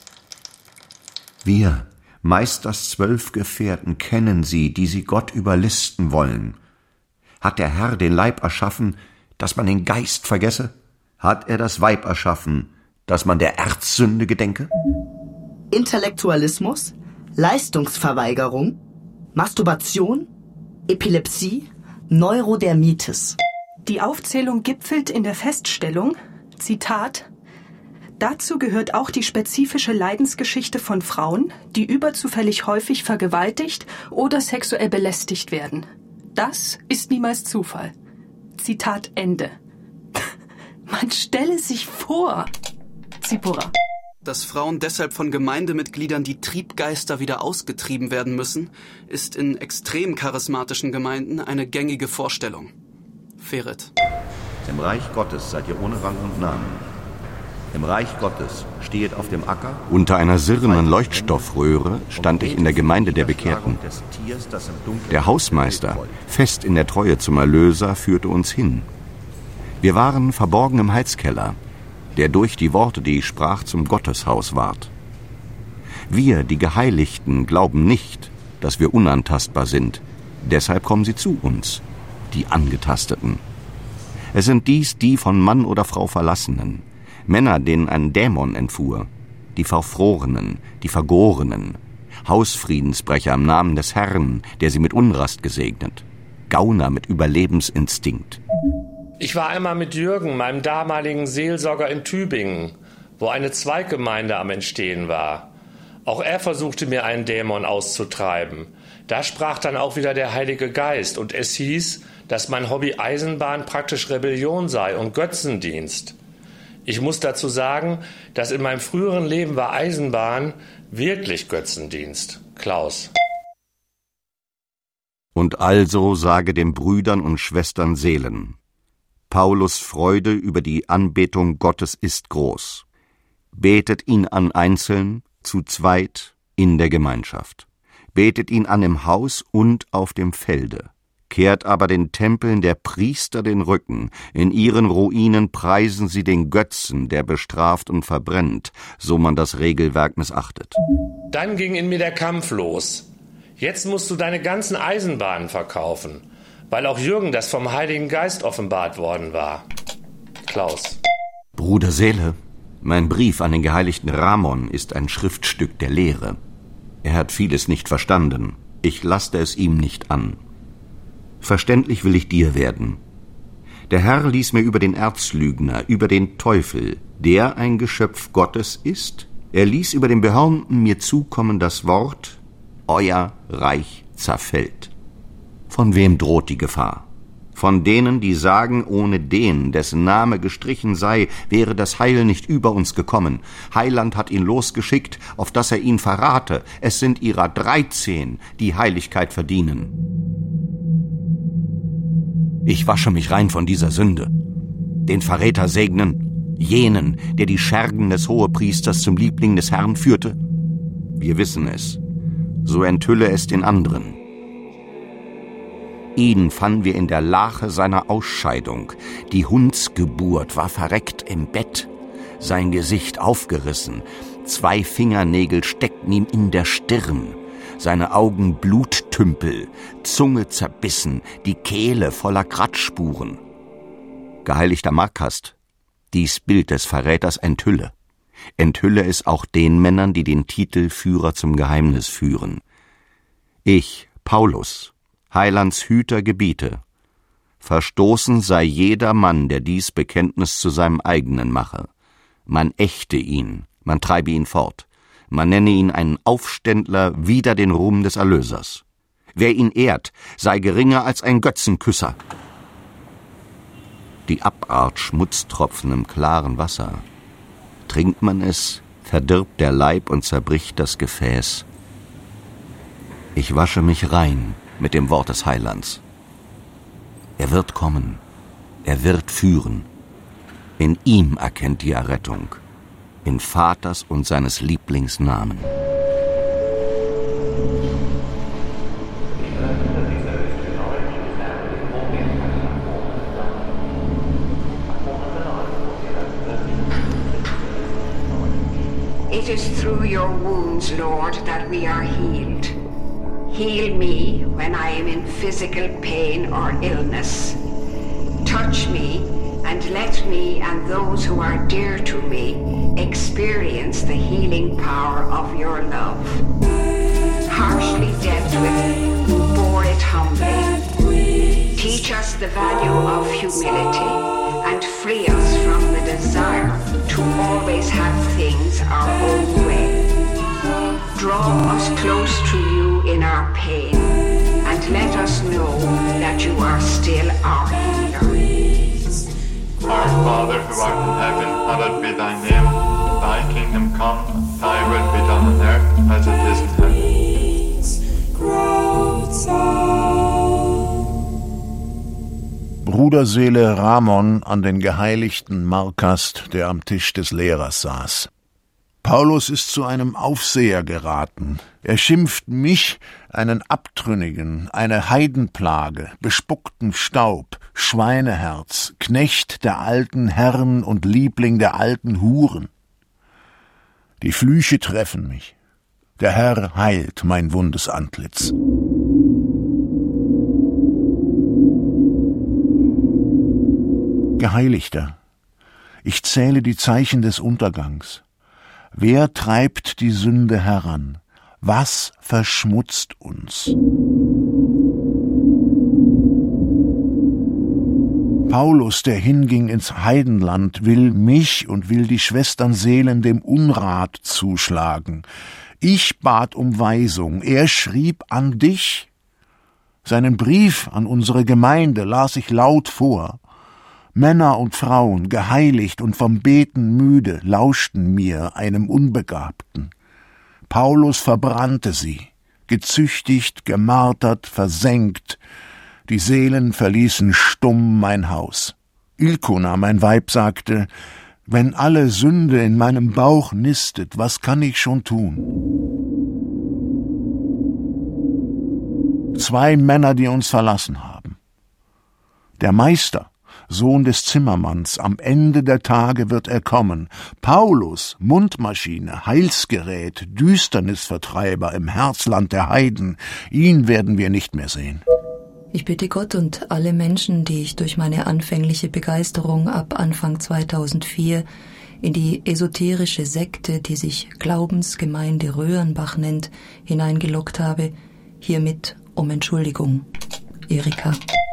Wir, Meisters zwölf Gefährten, kennen sie, die sie Gott überlisten wollen. Hat der Herr den Leib erschaffen, dass man den Geist vergesse? Hat er das Weib erschaffen, dass man der Erzsünde gedenke? Intellektualismus? Leistungsverweigerung? Masturbation? Epilepsie? Neurodermitis? Die Aufzählung gipfelt in der Feststellung, Zitat, dazu gehört auch die spezifische Leidensgeschichte von Frauen, die überzufällig häufig vergewaltigt oder sexuell belästigt werden. Das ist niemals Zufall. Zitat Ende. Man stelle sich vor. Zipora. Dass Frauen deshalb von Gemeindemitgliedern die Triebgeister wieder ausgetrieben werden müssen, ist in extrem charismatischen Gemeinden eine gängige Vorstellung. Ferit. Im Reich Gottes seid ihr ohne Rang und Namen. Im Reich Gottes stehet auf dem Acker. Unter einer sirrenden Leuchtstoffröhre stand ich in der Gemeinde der Bekehrten. Der Hausmeister, fest in der Treue zum Erlöser, führte uns hin. Wir waren verborgen im Heizkeller, der durch die Worte, die ich sprach, zum Gotteshaus ward. Wir, die Geheiligten, glauben nicht, dass wir unantastbar sind. Deshalb kommen sie zu uns, die Angetasteten. Es sind dies die von Mann oder Frau Verlassenen, Männer, denen ein Dämon entfuhr, die Verfrorenen, die Vergorenen, Hausfriedensbrecher im Namen des Herrn, der sie mit Unrast gesegnet, Gauner mit Überlebensinstinkt. Ich war einmal mit Jürgen, meinem damaligen Seelsorger in Tübingen, wo eine Zweiggemeinde am Entstehen war. Auch er versuchte mir einen Dämon auszutreiben. Da sprach dann auch wieder der Heilige Geist und es hieß, dass mein Hobby Eisenbahn praktisch Rebellion sei und Götzendienst. Ich muss dazu sagen, dass in meinem früheren Leben war Eisenbahn wirklich Götzendienst. Klaus. Und also sage den Brüdern und Schwestern Seelen, Paulus' Freude über die Anbetung Gottes ist groß. Betet ihn an einzeln, zu zweit, in der Gemeinschaft. Betet ihn an im Haus und auf dem Felde. Kehrt aber den Tempeln der Priester den Rücken, in ihren Ruinen preisen sie den Götzen, der bestraft und verbrennt, so man das Regelwerk missachtet. Dann ging in mir der Kampf los. Jetzt musst du deine ganzen Eisenbahnen verkaufen, weil auch Jürgen das vom Heiligen Geist offenbart worden war. Klaus. Bruder Seele, mein Brief an den geheiligten Ramon ist ein Schriftstück der Lehre. Er hat vieles nicht verstanden. Ich laste es ihm nicht an. Verständlich will ich dir werden. Der Herr ließ mir über den Erzlügner, über den Teufel, der ein Geschöpf Gottes ist, er ließ über den Behörnten mir zukommen das Wort, euer Reich zerfällt. Von wem droht die Gefahr? Von denen, die sagen, ohne den, dessen Name gestrichen sei, wäre das Heil nicht über uns gekommen. Heiland hat ihn losgeschickt, auf dass er ihn verrate. Es sind ihrer dreizehn, die Heiligkeit verdienen. Ich wasche mich rein von dieser Sünde. Den Verräter segnen, jenen, der die Schergen des Hohepriesters zum Liebling des Herrn führte. Wir wissen es, so enthülle es den anderen. Ihn fanden wir in der Lache seiner Ausscheidung. Die Hundsgeburt war verreckt im Bett, sein Gesicht aufgerissen, zwei Fingernägel steckten ihm in der Stirn, seine Augen Bluttümpel, Zunge zerbissen, die Kehle voller Kratzspuren. Geheiligter Markast, dies Bild des Verräters enthülle. Enthülle es auch den Männern, die den Titel Führer zum Geheimnis führen. Ich, Paulus, Heilands Hüter gebiete, verstoßen sei jeder Mann, der dies Bekenntnis zu seinem eigenen mache. Man ächte ihn, man treibe ihn fort, man nenne ihn einen Aufständler wider den Ruhm des Erlösers. Wer ihn ehrt, sei geringer als ein Götzenküsser. Die Abart Schmutztropfen im klaren Wasser. Trinkt man es, verdirbt der Leib und zerbricht das Gefäß. Ich wasche mich rein mit dem Wort des Heilands. Er wird kommen, er wird führen. In ihm erkennt die Errettung, in Vaters und seines Lieblings Namen. It is through your wounds, Lord, that we are healed. Heal me when I am in physical pain or illness. Touch me and let me and those who are dear to me experience the healing power of your love. Harshly dealt with, who bore it humbly. Teach us the value of humility and free us from the desire to always have things our own way. Draw us close to you in our pain, and let us know that you are still our healer. Our Father who art in heaven, hallowed be thy name. Thy kingdom come, thy will be done on earth as it is in heaven. Bruderseele Ramon an den geheiligten Markast, der am Tisch des Lehrers saß. Paulus ist zu einem Aufseher geraten. Er schimpft mich, einen Abtrünnigen, eine Heidenplage, bespuckten Staub, Schweineherz, Knecht der alten Herren und Liebling der alten Huren. Die Flüche treffen mich. Der Herr heilt mein wundes Antlitz. Geheiligter, ich zähle die Zeichen des Untergangs. Wer treibt die Sünde heran? Was verschmutzt uns? Paulus, der hinging ins Heidenland, will mich und will die Schwesternseelen dem Unrat zuschlagen. Ich bat um Weisung, er schrieb an dich. Seinen Brief an unsere Gemeinde las ich laut vor. Männer und Frauen, geheiligt und vom Beten müde, lauschten mir, einem Unbegabten. Paulus verbrannte sie, gezüchtigt, gemartert, versenkt. Die Seelen verließen stumm mein Haus. Ilkona, mein Weib, sagte, wenn alle Sünde in meinem Bauch nistet, was kann ich schon tun? Zwei Männer, die uns verlassen haben. Der Meister, Sohn des Zimmermanns, am Ende der Tage wird er kommen. Paulus, Mundmaschine, Heilsgerät, Düsternisvertreiber im Herzland der Heiden, ihn werden wir nicht mehr sehen. Ich bitte Gott und alle Menschen, die ich durch meine anfängliche Begeisterung ab Anfang zweitausendvier in die esoterische Sekte, die sich Glaubensgemeinde Röhrenbach nennt, hineingelockt habe, hiermit um Entschuldigung. Erika.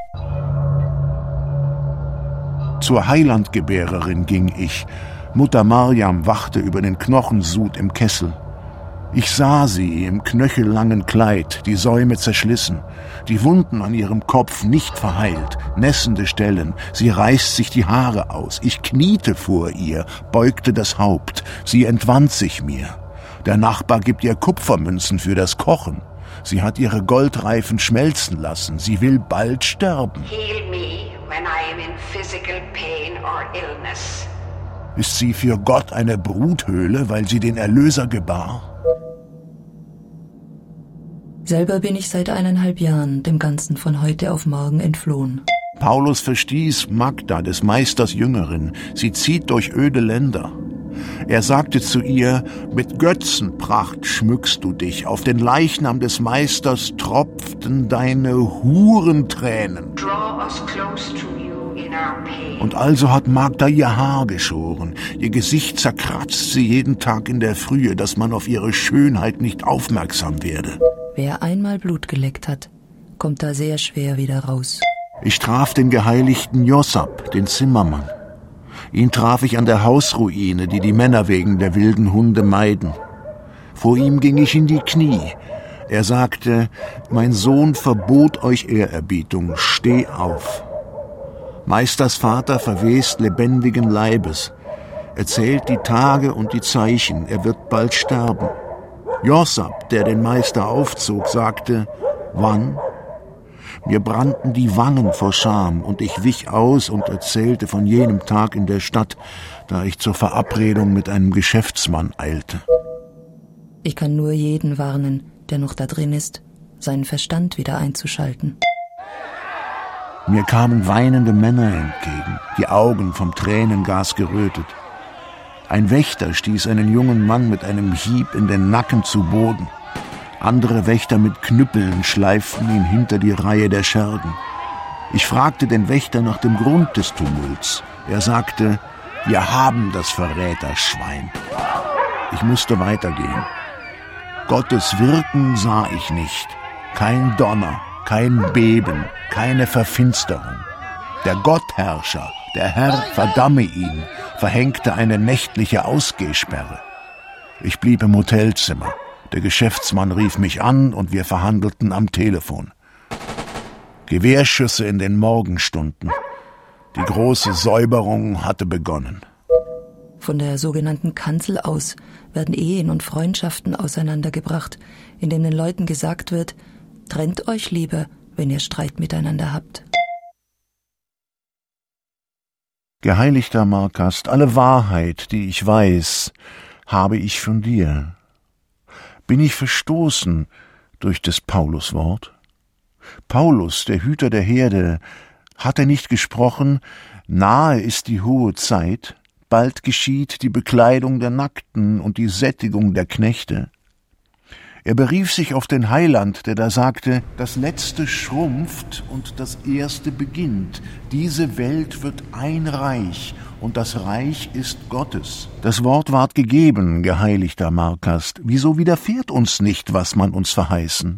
Zur Heilandgebärerin ging ich. Mutter Mariam wachte über den Knochensud im Kessel. Ich sah sie im knöchellangen Kleid, die Säume zerschlissen, die Wunden an ihrem Kopf nicht verheilt, nässende Stellen. Sie reißt sich die Haare aus. Ich kniete vor ihr, beugte das Haupt. Sie entwand sich mir. Der Nachbar gibt ihr Kupfermünzen für das Kochen. Sie hat ihre Goldreifen schmelzen lassen. Sie will bald sterben. Heal me when I am in physical pain or illness. Ist sie für Gott eine Bruthöhle, weil sie den Erlöser gebar? Selber bin ich seit eineinhalb Jahren dem Ganzen von heute auf morgen entflohen. Paulus verstieß Magda, des Meisters Jüngerin. Sie zieht durch öde Länder. Er sagte zu ihr, mit Götzenpracht schmückst du dich, auf den Leichnam des Meisters tropften deine Hurentränen. Draw us close to you in our pain. Und also hat Magda ihr Haar geschoren, ihr Gesicht zerkratzt sie jeden Tag in der Frühe, dass man auf ihre Schönheit nicht aufmerksam werde. Wer einmal Blut geleckt hat, kommt da sehr schwer wieder raus. Ich traf den geheiligten Jossap, den Zimmermann. Ihn traf ich an der Hausruine, die die Männer wegen der wilden Hunde meiden. Vor ihm ging ich in die Knie. Er sagte, mein Sohn verbot euch Ehrerbietung, steh auf. Meisters Vater verwest lebendigen Leibes. Er zählt die Tage und die Zeichen, er wird bald sterben. Jossap, der den Meister aufzog, sagte, wann? Mir brannten die Wangen vor Scham und ich wich aus und erzählte von jenem Tag in der Stadt, da ich zur Verabredung mit einem Geschäftsmann eilte. Ich kann nur jeden warnen, der noch da drin ist, seinen Verstand wieder einzuschalten. Mir kamen weinende Männer entgegen, die Augen vom Tränengas gerötet. Ein Wächter stieß einen jungen Mann mit einem Hieb in den Nacken zu Boden. Andere Wächter mit Knüppeln schleiften ihn hinter die Reihe der Schergen. Ich fragte den Wächter nach dem Grund des Tumults. Er sagte, wir haben das Verräterschwein. Ich musste weitergehen. Gottes Wirken sah ich nicht. Kein Donner, kein Beben, keine Verfinsterung. Der Gottherrscher, der Herr verdamme ihn, verhängte eine nächtliche Ausgehsperre. Ich blieb im Hotelzimmer. Der Geschäftsmann rief mich an und wir verhandelten am Telefon. Gewehrschüsse in den Morgenstunden. Die große Säuberung hatte begonnen. Von der sogenannten Kanzel aus werden Ehen und Freundschaften auseinandergebracht, indem den Leuten gesagt wird, trennt euch lieber, wenn ihr Streit miteinander habt. Geheiligter Markast, alle Wahrheit, die ich weiß, habe ich von dir. Bin ich verstoßen durch des Paulus Wort? Paulus, der Hüter der Herde, hat er nicht gesprochen, nahe ist die hohe Zeit, bald geschieht die Bekleidung der Nackten und die Sättigung der Knechte. Er berief sich auf den Heiland, der da sagte, das Letzte schrumpft und das Erste beginnt. Diese Welt wird ein Reich und das Reich ist Gottes. Das Wort ward gegeben, geheiligter Markast. Wieso widerfährt uns nicht, was man uns verheißen?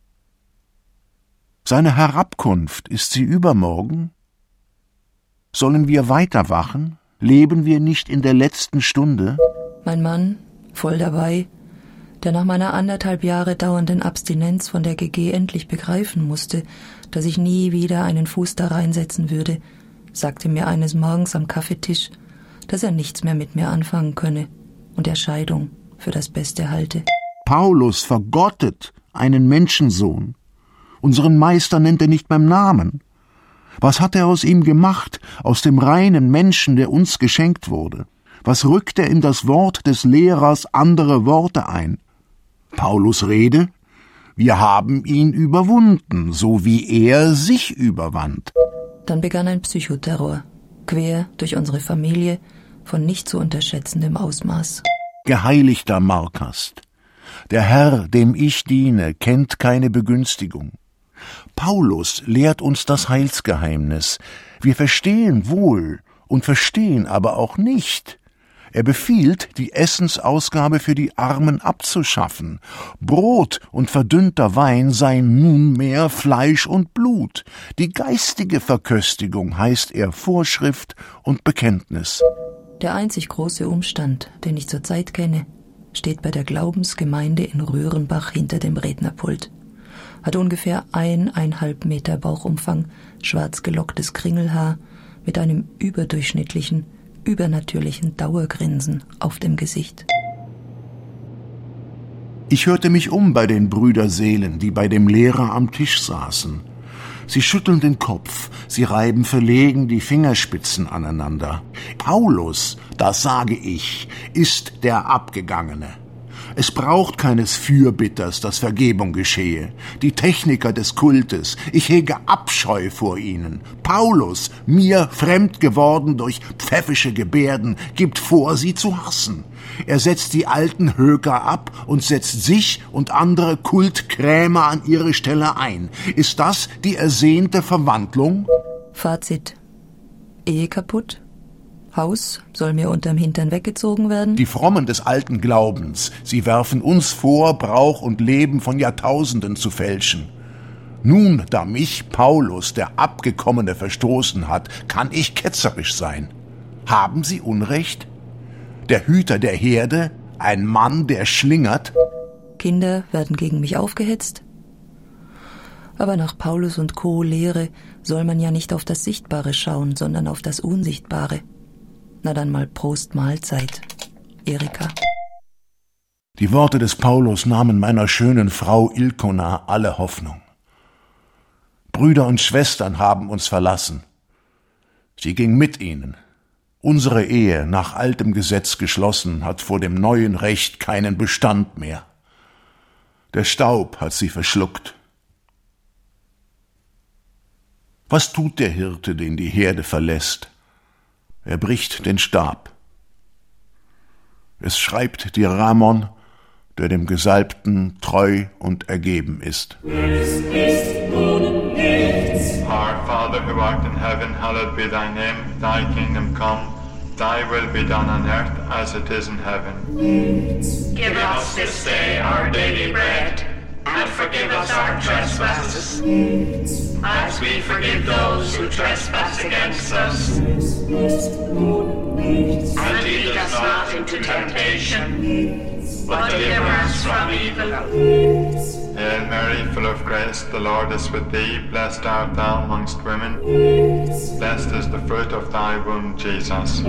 Seine Herabkunft, ist sie übermorgen? Sollen wir weiter wachen? Leben wir nicht in der letzten Stunde? Mein Mann, voll dabei, der nach meiner anderthalb Jahre dauernden Abstinenz von der G G endlich begreifen musste, dass ich nie wieder einen Fuß da reinsetzen würde, sagte mir eines Morgens am Kaffeetisch, dass er nichts mehr mit mir anfangen könne und der Scheidung für das Beste halte. Paulus vergottet einen Menschensohn. Unseren Meister nennt er nicht beim Namen. Was hat er aus ihm gemacht, aus dem reinen Menschen, der uns geschenkt wurde? Was rückt er in das Wort des Lehrers andere Worte ein? Paulus Rede? Wir haben ihn überwunden, so wie er sich überwand. Dann begann ein Psychoterror, quer durch unsere Familie, von nicht zu unterschätzendem Ausmaß. Geheiligter Markast, der Herr, dem ich diene, kennt keine Begünstigung. Paulus lehrt uns das Heilsgeheimnis. Wir verstehen wohl und verstehen aber auch nicht. Er befiehlt, die Essensausgabe für die Armen abzuschaffen. Brot und verdünnter Wein seien nunmehr Fleisch und Blut. Die geistige Verköstigung heißt er Vorschrift und Bekenntnis. Der einzig große Umstand, den ich zurzeit kenne, steht bei der Glaubensgemeinde in Röhrenbach hinter dem Rednerpult. Hat ungefähr eineinhalb Meter Bauchumfang, schwarz gelocktes Kringelhaar mit einem überdurchschnittlichen, übernatürlichen Dauergrinsen auf dem Gesicht. Ich hörte mich um bei den Brüderseelen, die bei dem Lehrer am Tisch saßen. Sie schütteln den Kopf, sie reiben verlegen die Fingerspitzen aneinander. Paulus, das sage ich, ist der Abgegangene. Es braucht keines Fürbitters, dass Vergebung geschehe. Die Techniker des Kultes, ich hege Abscheu vor ihnen. Paulus, mir fremd geworden durch pfäffische Gebärden, gibt vor, sie zu hassen. Er setzt die alten Höker ab und setzt sich und andere Kultkrämer an ihre Stelle ein. Ist das die ersehnte Verwandlung? Fazit: Ehe kaputt, Haus soll mir unterm Hintern weggezogen werden. Die Frommen des alten Glaubens, sie werfen uns vor, Brauch und Leben von Jahrtausenden zu fälschen. Nun, da mich Paulus, der Abgekommene, verstoßen hat, kann ich ketzerisch sein. Haben Sie Unrecht? Der Hüter der Herde, ein Mann, der schlingert? Kinder werden gegen mich aufgehetzt. Aber nach Paulus und Co. Lehre soll man ja nicht auf das Sichtbare schauen, sondern auf das Unsichtbare. Na dann mal Prost Mahlzeit, Erika. Die Worte des Paulus nahmen meiner schönen Frau Ilkona alle Hoffnung. Brüder und Schwestern haben uns verlassen. Sie ging mit ihnen. Unsere Ehe, nach altem Gesetz geschlossen, hat vor dem neuen Recht keinen Bestand mehr. Der Staub hat sie verschluckt. Was tut der Hirte, den die Herde verlässt? Er bricht den Stab. Es schreibt dir Ramon, der dem Gesalbten treu und ergeben ist. Our Father who art in heaven, hallowed be thy name. Thy kingdom come, thy will be done on earth as it is in heaven. Give us this day our daily bread, and forgive us our trespasses, as we forgive those who trespass against us. And lead us not into temptation, but deliver us from evil. Hail Mary, full of grace, the Lord is with thee. Blessed art thou amongst women. Blessed is the fruit of thy womb, Jesus.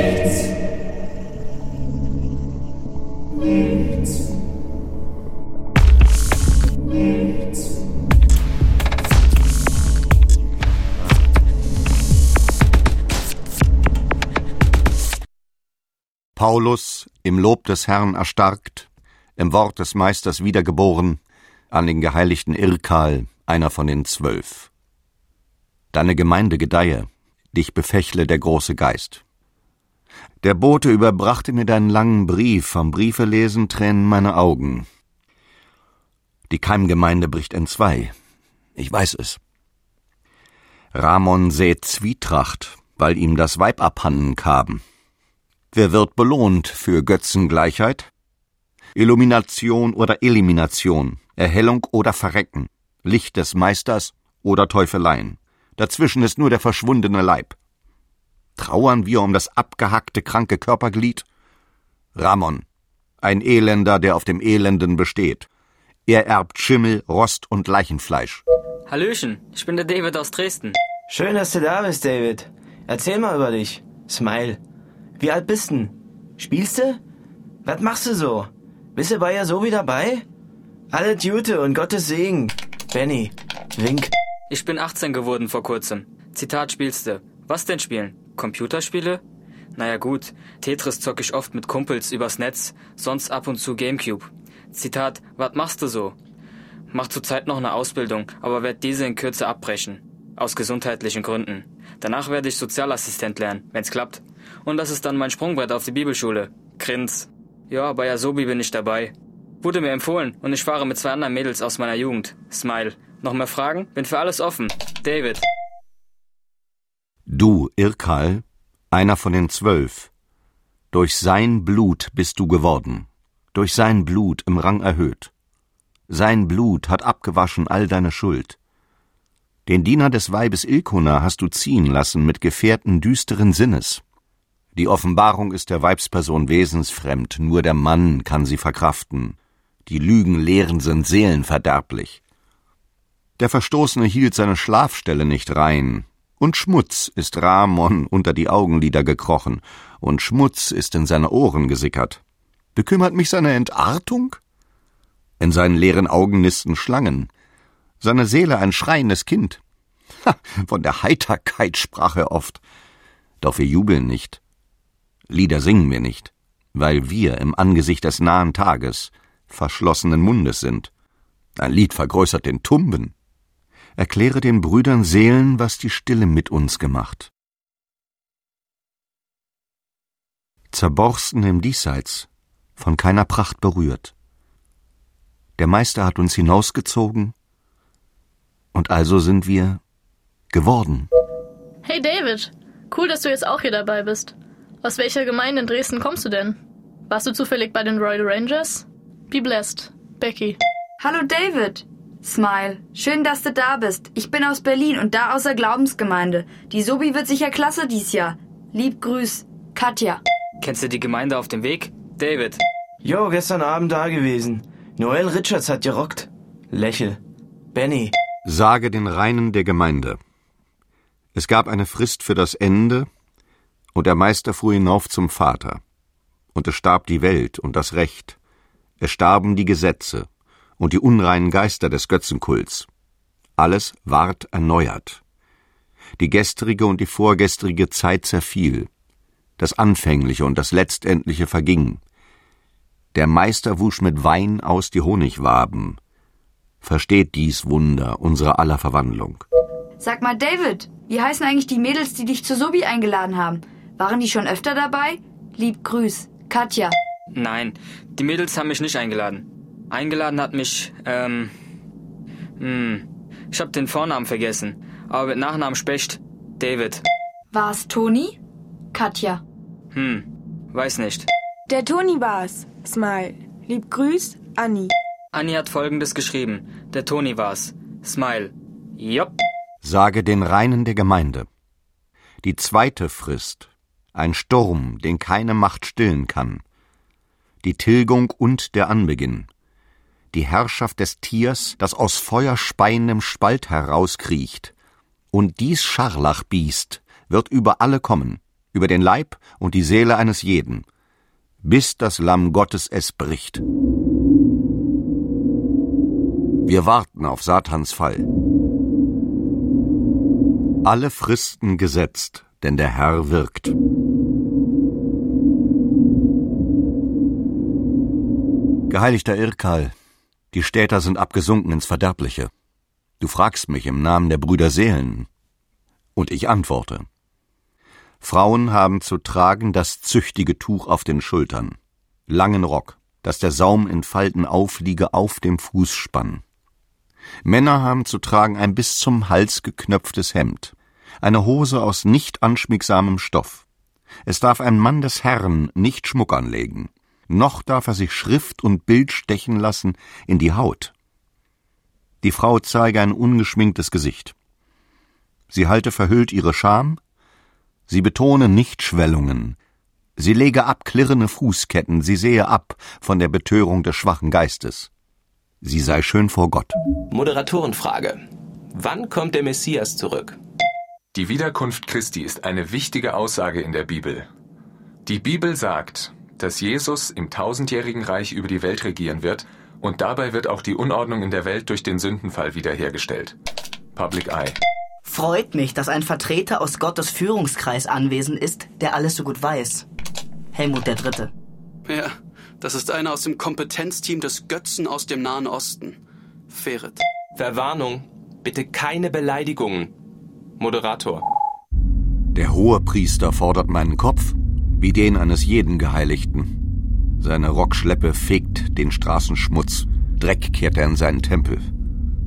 Paulus, im Lob des Herrn erstarkt, im Wort des Meisters wiedergeboren, an den geheiligten Irkal, einer von den Zwölf. Deine Gemeinde gedeihe, dich befächle der große Geist. Der Bote überbrachte mir deinen langen Brief, vom Briefe lesen tränen meine Augen. Die Keimgemeinde bricht entzwei, ich weiß es. Ramon sät Zwietracht, weil ihm das Weib abhanden kam. Wer wird belohnt für Götzengleichheit? Illumination oder Elimination, Erhellung oder Verrecken, Licht des Meisters oder Teufeleien. Dazwischen ist nur der verschwundene Leib. Trauern wir um das abgehackte, kranke Körperglied? Ramon, ein Elender, der auf dem Elenden besteht. Er erbt Schimmel, Rost und Leichenfleisch. Hallöchen, ich bin der David aus Dresden. Schön, dass du da bist, David. Erzähl mal über dich. Smile. Wie alt bist du? Spielst du? Was machst du so? Bist du bei ja so wie dabei? Alle Jute und Gottes Segen. Benny. Wink. Ich bin achtzehn geworden vor kurzem. Zitat spielst du. Was denn spielen? Computerspiele? Naja gut, Tetris zock ich oft mit Kumpels übers Netz, sonst ab und zu Gamecube. Zitat, was machst du so? Mach zurzeit noch eine Ausbildung, aber werd diese in Kürze abbrechen. Aus gesundheitlichen Gründen. Danach werde ich Sozialassistent lernen, wenn's klappt. Und das ist dann mein Sprungbrett auf die Bibelschule. Grins. Ja, bei Asobi bin ich dabei. Wurde mir empfohlen und ich fahre mit zwei anderen Mädels aus meiner Jugend. Smile. Noch mehr Fragen? Bin für alles offen. David. Du, Irkal, einer von den Zwölf, durch sein Blut bist du geworden, durch sein Blut im Rang erhöht. Sein Blut hat abgewaschen all deine Schuld. Den Diener des Weibes Ilkona hast du ziehen lassen mit Gefährten düsteren Sinnes. Die Offenbarung ist der Weibsperson wesensfremd, nur der Mann kann sie verkraften. Die Lügenlehren sind seelenverderblich. Der Verstoßene hielt seine Schlafstelle nicht rein, und Schmutz ist Ramon unter die Augenlider gekrochen, und Schmutz ist in seine Ohren gesickert. Bekümmert mich seine Entartung? In seinen leeren Augen nisten Schlangen, seine Seele ein schreiendes Kind. Ha, von der Heiterkeit sprach er oft. Doch wir jubeln nicht. Lieder singen wir nicht, weil wir im Angesicht des nahen Tages verschlossenen Mundes sind. Ein Lied vergrößert den Tumben. Erkläre den Brüdern Seelen, was die Stille mit uns gemacht. Zerborsten im Diesseits, von keiner Pracht berührt. Der Meister hat uns hinausgezogen, und also sind wir geworden. Hey David, cool, dass du jetzt auch hier dabei bist. Aus welcher Gemeinde in Dresden kommst du denn? Warst du zufällig bei den Royal Rangers? Be blessed, Becky. Hallo David. Smile, schön, dass du da bist. Ich bin aus Berlin und da aus der Glaubensgemeinde. Die Sobi wird sicher klasse dies Jahr. Lieb Grüß, Katja. Kennst du die Gemeinde auf dem Weg? David. Jo, gestern Abend da gewesen. Noel Richards hat gerockt. Lächel. Benny. Sage den Reinen der Gemeinde. Es gab eine Frist für das Ende, und der Meister fuhr hinauf zum Vater. Und es starb die Welt und das Recht. Es starben die Gesetze und die unreinen Geister des Götzenkults. Alles ward erneuert. Die gestrige und die vorgestrige Zeit zerfiel. Das Anfängliche und das Letztendliche verging. Der Meister wusch mit Wein aus die Honigwaben. Versteht dies Wunder unserer aller Verwandlung. Sag mal, David, wie heißen eigentlich die Mädels, die dich zur Sobi eingeladen haben? Waren die schon öfter dabei? Lieb Grüß, Katja. Nein, die Mädels haben mich nicht eingeladen. Eingeladen hat mich, ähm, hm, ich hab den Vornamen vergessen, aber mit Nachnamen Specht, David. War's Toni? Katja. Hm, weiß nicht. Der Toni war's. Smile. Lieb Grüß, Anni. Anni hat Folgendes geschrieben. Der Toni war's. Smile. Jopp. Sage den Reinen der Gemeinde. Die zweite Frist, ein Sturm, den keine Macht stillen kann. Die Tilgung und der Anbeginn. Die Herrschaft des Tiers, das aus feuerspeiendem Spalt herauskriecht. Und dies Scharlachbiest wird über alle kommen, über den Leib und die Seele eines jeden, bis das Lamm Gottes es bricht. Wir warten auf Satans Fall. Alle Fristen gesetzt, denn der Herr wirkt. Geheiligter Irkal, die Städter sind abgesunken ins Verderbliche. Du fragst mich im Namen der Brüder Seelen. Und ich antworte. Frauen haben zu tragen das züchtige Tuch auf den Schultern, langen Rock, dass der Saum in Falten aufliege auf dem Fußspann. Männer haben zu tragen ein bis zum Hals geknöpftes Hemd, eine Hose aus nicht anschmiegsamem Stoff. Es darf ein Mann des Herrn nicht Schmuck anlegen, noch darf er sich Schrift und Bild stechen lassen in die Haut. Die Frau zeige ein ungeschminktes Gesicht. Sie halte verhüllt ihre Scham, sie betone nicht Schwellungen, sie lege ab klirrende Fußketten, sie sehe ab von der Betörung des schwachen Geistes. Sie sei schön vor Gott. Moderatorenfrage. Wann kommt der Messias zurück? Die Wiederkunft Christi ist eine wichtige Aussage in der Bibel. Die Bibel sagt, dass Jesus im tausendjährigen Reich über die Welt regieren wird und dabei wird auch die Unordnung in der Welt durch den Sündenfall wiederhergestellt. Public Eye. Freut mich, dass ein Vertreter aus Gottes Führungskreis anwesend ist, der alles so gut weiß. Helmut der Dritte. Ja, das ist einer aus dem Kompetenzteam des Götzen aus dem Nahen Osten. Feret. Verwarnung. Bitte keine Beleidigungen. Moderator. Der Hohepriester fordert meinen Kopf, wie den eines jeden Geheiligten. Seine Rockschleppe fegt den Straßenschmutz, Dreck kehrt er in seinen Tempel.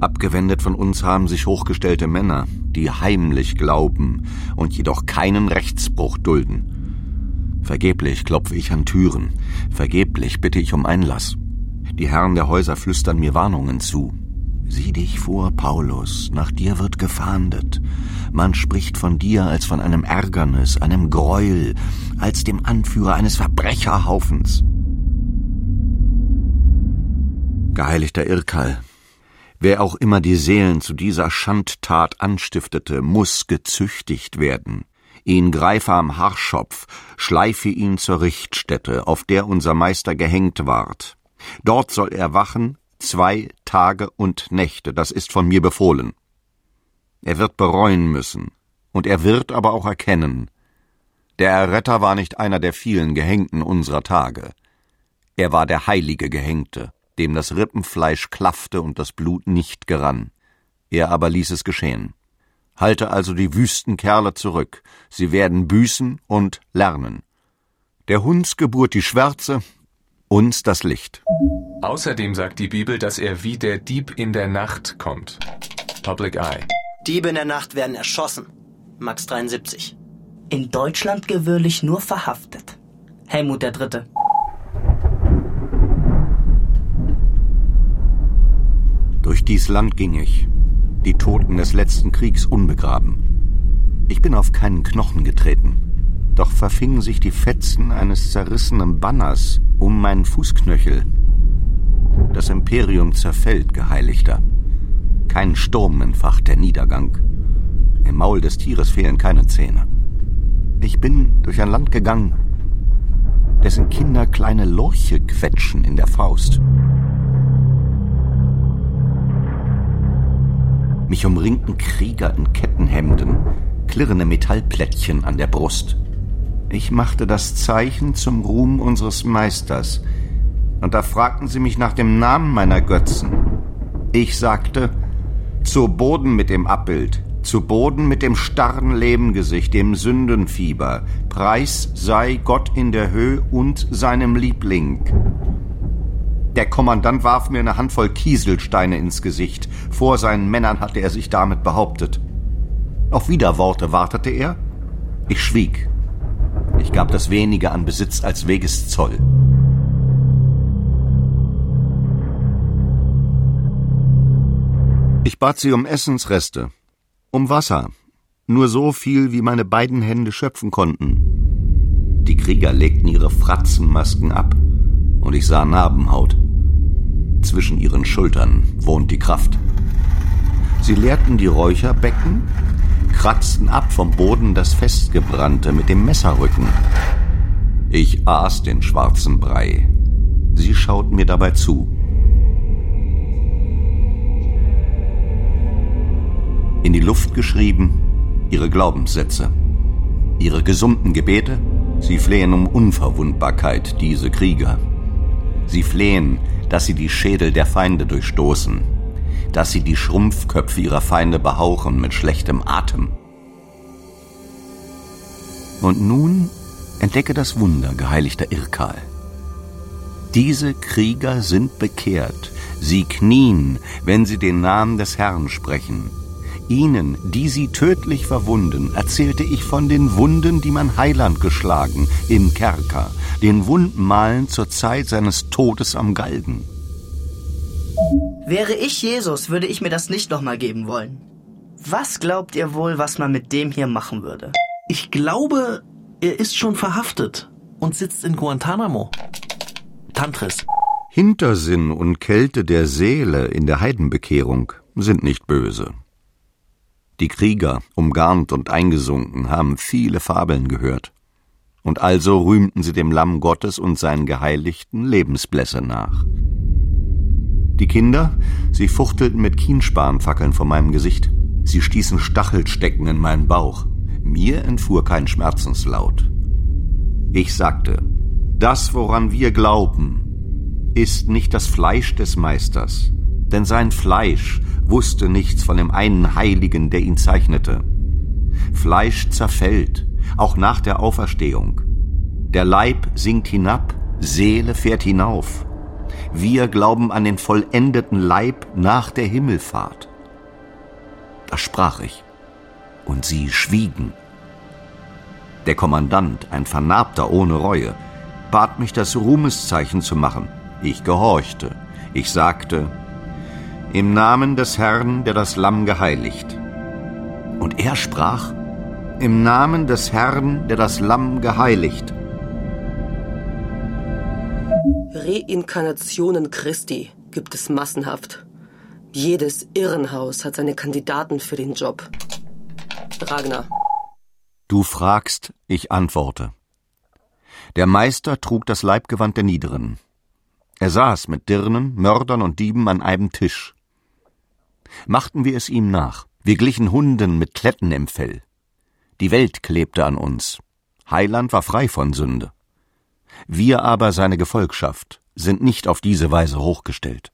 Abgewendet von uns haben sich hochgestellte Männer, die heimlich glauben und jedoch keinen Rechtsbruch dulden. Vergeblich klopfe ich an Türen, vergeblich bitte ich um Einlass. Die Herren der Häuser flüstern mir Warnungen zu. Sieh dich vor, Paulus, nach dir wird gefahndet. Man spricht von dir als von einem Ärgernis, einem Gräuel, als dem Anführer eines Verbrecherhaufens. Geheiligter Irkal, wer auch immer die Seelen zu dieser Schandtat anstiftete, muss gezüchtigt werden. Ihn greife am Haarschopf, schleife ihn zur Richtstätte, auf der unser Meister gehängt ward. Dort soll er wachen, zwei Tage und Nächte, das ist von mir befohlen. Er wird bereuen müssen, und er wird aber auch erkennen, der Erretter war nicht einer der vielen Gehängten unserer Tage. Er war der heilige Gehängte, dem das Rippenfleisch klaffte und das Blut nicht gerann. Er aber ließ es geschehen. Halte also die wüsten Kerle zurück, sie werden büßen und lernen. Der Hundsgeburt die Schwärze, uns das Licht. Außerdem sagt die Bibel, dass er wie der Dieb in der Nacht kommt. Public Eye. Diebe in der Nacht werden erschossen. Max dreiundsiebzig. In Deutschland gewöhnlich nur verhaftet. Helmut der Dritte. Durch dies Land ging ich, die Toten des letzten Kriegs unbegraben. Ich bin auf keinen Knochen getreten, doch verfingen sich die Fetzen eines zerrissenen Banners um meinen Fußknöchel. Das Imperium zerfällt, Geheiligter. Kein Sturm entfacht der Niedergang. Im Maul des Tieres fehlen keine Zähne. Ich bin durch ein Land gegangen, dessen Kinder kleine Lurche quetschen in der Faust. Mich umringten Krieger in Kettenhemden, klirrende Metallplättchen an der Brust. Ich machte das Zeichen zum Ruhm unseres Meisters, und da fragten sie mich nach dem Namen meiner Götzen. Ich sagte, zu Boden mit dem Abbild, zu Boden mit dem starren Lebengesicht, dem Sündenfieber, Preis sei Gott in der Höhe und seinem Liebling. Der Kommandant warf mir eine Handvoll Kieselsteine ins Gesicht. Vor seinen Männern hatte er sich damit behauptet. Auf Widerworte wartete er. Ich schwieg. Ich gab das Wenige an Besitz als Wegeszoll. Ich bat sie um Essensreste, um Wasser, nur so viel, wie meine beiden Hände schöpfen konnten. Die Krieger legten ihre Fratzenmasken ab, und ich sah Narbenhaut. Zwischen ihren Schultern wohnt die Kraft. Sie leerten die Räucherbecken, kratzten ab vom Boden das Festgebrannte mit dem Messerrücken. Ich aß den schwarzen Brei. Sie schauten mir dabei zu. In die Luft geschrieben, ihre Glaubenssätze, ihre gesummten Gebete. Sie flehen um Unverwundbarkeit, diese Krieger. Sie flehen, dass sie die Schädel der Feinde durchstoßen, dass sie die Schrumpfköpfe ihrer Feinde behauchen mit schlechtem Atem. Und nun entdecke das Wunder, geheiligter Irkal. Diese Krieger sind bekehrt. Sie knien, wenn sie den Namen des Herrn sprechen. Ihnen, die sie tödlich verwunden, erzählte ich von den Wunden, die mein Heiland geschlagen im Kerker, den Wundmalen zur Zeit seines Todes am Galgen. Wäre ich Jesus, würde ich mir das nicht nochmal geben wollen. Was glaubt ihr wohl, was man mit dem hier machen würde? Ich glaube, er ist schon verhaftet und sitzt in Guantanamo. Tantris. Hintersinn und Kälte der Seele in der Heidenbekehrung sind nicht böse. Die Krieger, umgarnt und eingesunken, haben viele Fabeln gehört. Und also rühmten sie dem Lamm Gottes und seinen geheiligten Lebensblässe nach. Die Kinder, sie fuchtelten mit Kienspanfackeln vor meinem Gesicht. Sie stießen Stachelstecken in meinen Bauch. Mir entfuhr kein Schmerzenslaut. Ich sagte, das, woran wir glauben, ist nicht das Fleisch des Meisters, denn sein Fleisch wusste nichts von dem einen Heiligen, der ihn zeichnete. Fleisch zerfällt, auch nach der Auferstehung. Der Leib sinkt hinab, Seele fährt hinauf. Wir glauben an den vollendeten Leib nach der Himmelfahrt. Da sprach ich, und sie schwiegen. Der Kommandant, ein Vernarbter ohne Reue, bat mich, das Ruhmeszeichen zu machen. Ich gehorchte. Ich sagte, im Namen des Herrn, der das Lamm geheiligt. Und er sprach, im Namen des Herrn, der das Lamm geheiligt. Reinkarnationen Christi gibt es massenhaft. Jedes Irrenhaus hat seine Kandidaten für den Job. Ragnar. Du fragst, ich antworte. Der Meister trug das Leibgewand der Niederen. Er saß mit Dirnen, Mördern und Dieben an einem Tisch. Machten wir es ihm nach. Wir glichen Hunden mit Kletten im Fell. Die Welt klebte an uns. Heiland war frei von Sünde. Wir aber, seine Gefolgschaft, sind nicht auf diese Weise hochgestellt.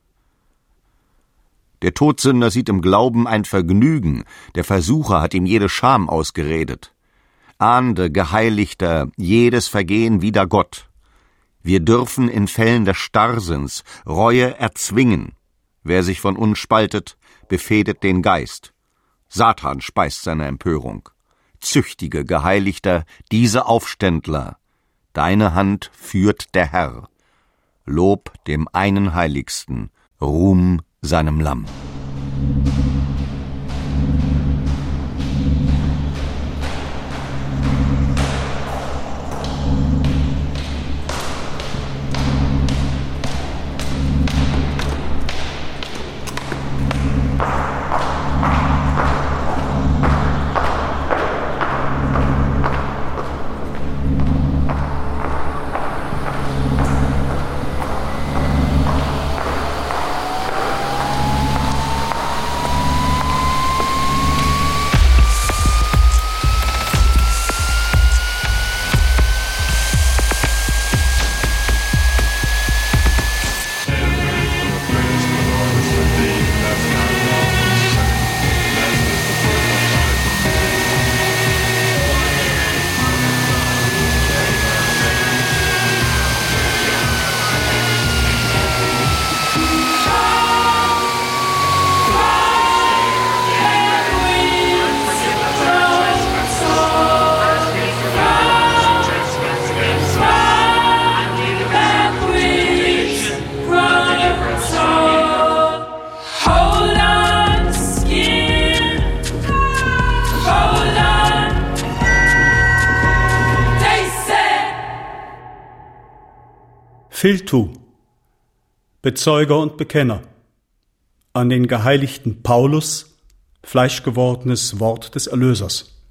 Der Todsünder sieht im Glauben ein Vergnügen, der Versucher hat ihm jede Scham ausgeredet. Ahnde, Geheiligter, jedes Vergehen wider Gott. Wir dürfen in Fällen des Starrsinns Reue erzwingen. Wer sich von uns spaltet, befehdet den Geist. Satan speist seine Empörung. Züchtige, Geheiligter, diese Aufständler, deine Hand führt der Herr. Lob dem einen Heiligsten, Ruhm seinem Lamm. Philtu, Bezeuger und Bekenner, an den geheiligten Paulus, fleischgewordenes Wort des Erlösers.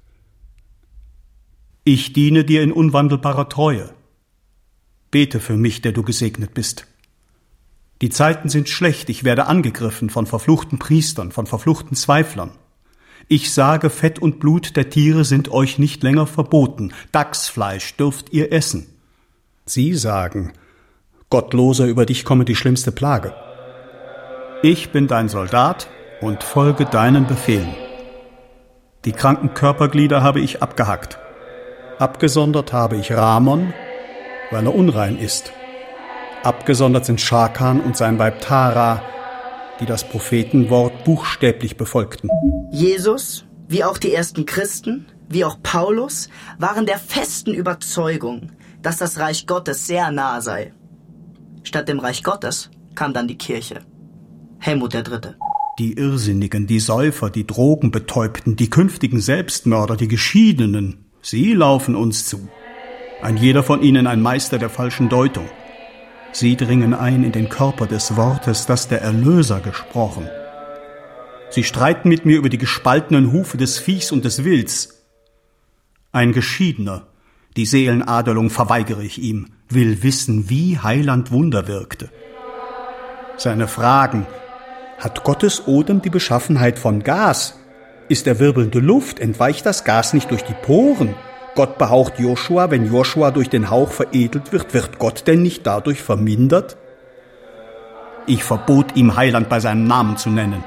Ich diene dir in unwandelbarer Treue. Bete für mich, der du gesegnet bist. Die Zeiten sind schlecht, ich werde angegriffen von verfluchten Priestern, von verfluchten Zweiflern. Ich sage, Fett und Blut der Tiere sind euch nicht länger verboten, Dachsfleisch dürft ihr essen. Sie sagen, Gottloser, über dich komme die schlimmste Plage. Ich bin dein Soldat und folge deinen Befehlen. Die kranken Körperglieder habe ich abgehackt. Abgesondert habe ich Ramon, weil er unrein ist. Abgesondert sind Scharkan und sein Weib Tara, die das Prophetenwort buchstäblich befolgten. Jesus, wie auch die ersten Christen, wie auch Paulus, waren der festen Überzeugung, dass das Reich Gottes sehr nahe sei. Statt dem Reich Gottes kam dann die Kirche. Helmut der Dritte. Die Irrsinnigen, die Säufer, die Drogenbetäubten, die künftigen Selbstmörder, die Geschiedenen, sie laufen uns zu. Ein jeder von ihnen ein Meister der falschen Deutung. Sie dringen ein in den Körper des Wortes, das der Erlöser gesprochen. Sie streiten mit mir über die gespaltenen Hufe des Viehs und des Wilds. Ein Geschiedener, die Seelenadelung verweigere ich ihm, will wissen, wie Heiland Wunder wirkte. Seine Fragen: Hat Gottes Odem die Beschaffenheit von Gas? Ist er wirbelnde Luft? Entweicht das Gas nicht durch die Poren? Gott behaucht Joshua, wenn Joshua durch den Hauch veredelt wird, wird Gott denn nicht dadurch vermindert? Ich verbot ihm, Heiland bei seinem Namen zu nennen.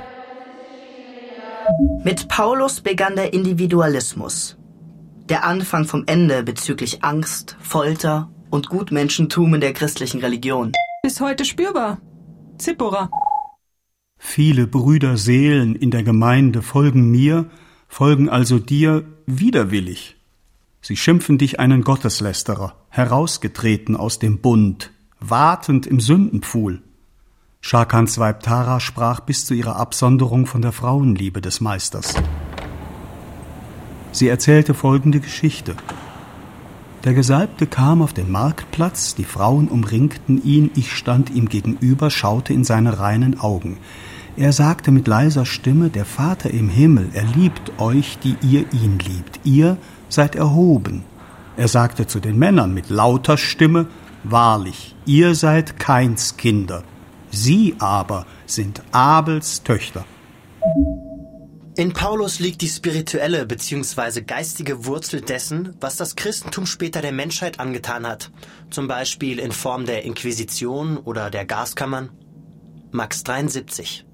Mit Paulus begann der Individualismus. Der Anfang vom Ende bezüglich Angst, Folter und Gutmenschentum in der christlichen Religion. Bis heute spürbar. Zippora. Viele Brüderseelen in der Gemeinde folgen mir, folgen also dir widerwillig. Sie schimpfen dich einen Gotteslästerer, herausgetreten aus dem Bund, watend im Sündenpfuhl. Scharkans Weib Tara sprach bis zu ihrer Absonderung von der Frauenliebe des Meisters. Sie erzählte folgende Geschichte. Der Gesalbte kam auf den Marktplatz, die Frauen umringten ihn, ich stand ihm gegenüber, schaute in seine reinen Augen. Er sagte mit leiser Stimme, der Vater im Himmel, er liebt euch, die ihr ihn liebt. Ihr seid erhoben. Er sagte zu den Männern mit lauter Stimme, wahrlich, ihr seid Kains Kinder. Sie aber sind Abels Töchter. In Paulus liegt die spirituelle bzw. geistige Wurzel dessen, was das Christentum später der Menschheit angetan hat. Zum Beispiel in Form der Inquisition oder der Gaskammern. Max dreiundsiebzig.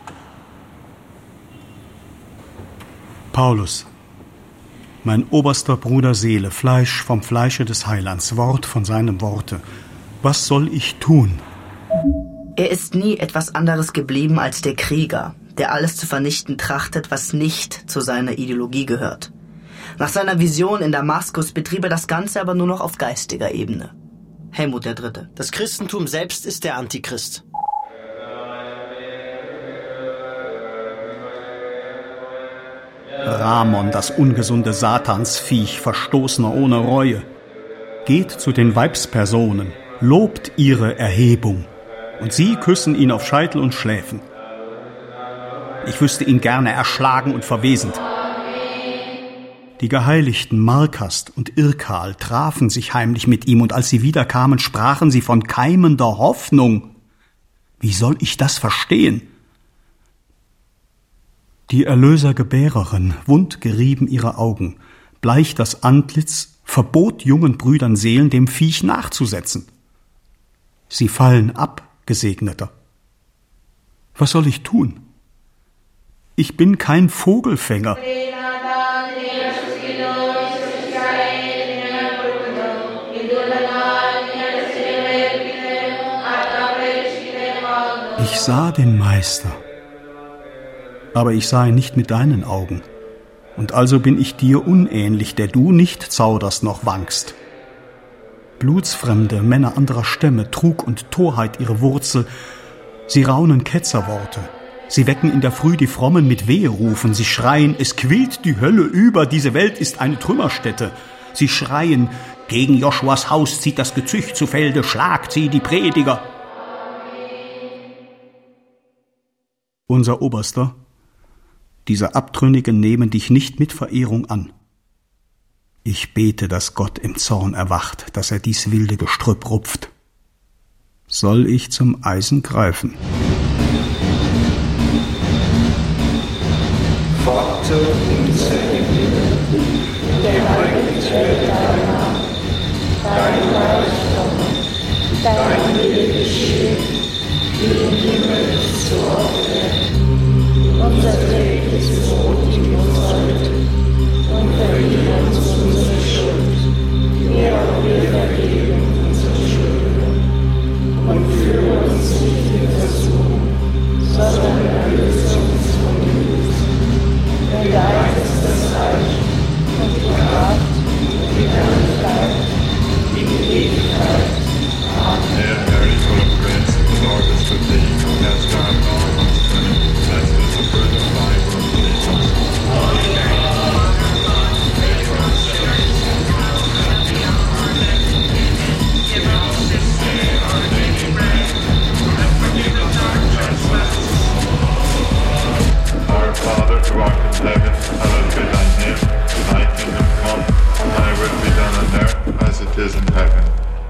Paulus, mein oberster Bruder Seele, Fleisch vom Fleische des Heilands, Wort von seinem Worte. Was soll ich tun? Er ist nie etwas anderes geblieben als der Krieger, der alles zu vernichten trachtet, was nicht zu seiner Ideologie gehört. Nach seiner Vision in Damaskus betrieb er das Ganze aber nur noch auf geistiger Ebene. Helmut der Dritte. Das Christentum selbst ist der Antichrist. Ramon, das ungesunde Satansviech, Verstoßener ohne Reue. Geht zu den Weibspersonen, lobt ihre Erhebung, und sie küssen ihn auf Scheitel und Schläfen. Ich wüsste ihn gerne erschlagen und verwesend. Die Geheiligten Markast und Irkal trafen sich heimlich mit ihm, und als sie wiederkamen, sprachen sie von keimender Hoffnung. Wie soll ich das verstehen? Die Erlösergebärerin, wund gerieben ihre Augen, bleich das Antlitz, verbot jungen Brüdern Seelen, dem Viech nachzusetzen. Sie fallen ab, Gesegneter. Was soll ich tun? Ich bin kein Vogelfänger. Ich sah den Meister, aber ich sah ihn nicht mit deinen Augen. Und also bin ich dir unähnlich, der du nicht zauderst noch wankst. Blutsfremde Männer anderer Stämme, Trug und Torheit ihre Wurzel. Sie raunen Ketzerworte. Sie wecken in der Früh die Frommen mit Weherufen. Sie schreien, es quillt die Hölle über, diese Welt ist eine Trümmerstätte. Sie schreien, gegen Joshuas Haus zieht das Gezücht zu Felde, schlagt sie, die Prediger. Unser Oberster, diese Abtrünnigen nehmen dich nicht mit Verehrung an. Ich bete, dass Gott im Zorn erwacht, dass er dies wilde Gestrüpp rupft. Soll ich zum Eisen greifen? Vater unser im Himmel, geheiligt werde dein Name, dein Reich komme, dein Wille geschehe, wie im Himmel so auf Erden. Unser tägliches Brot gib uns heute und vergib uns unsere Schuld, wie auch wir vergeben unsere Schuldigen. Und führe uns nicht in Versuchung, sondern erlöse uns von dem Bösen. Denn dein ist das Reich und die Kraft und die Herrlichkeit in Ewigkeit. Amen. Hail Mary, full of grace, the Lord is with thee. Blessed art thou amongst women, blessed is the fruit of thy womb, Jesus. Our Father who art in heaven, hallowed be thy name. Thy kingdom come, thy will be done on earth as it is in heaven.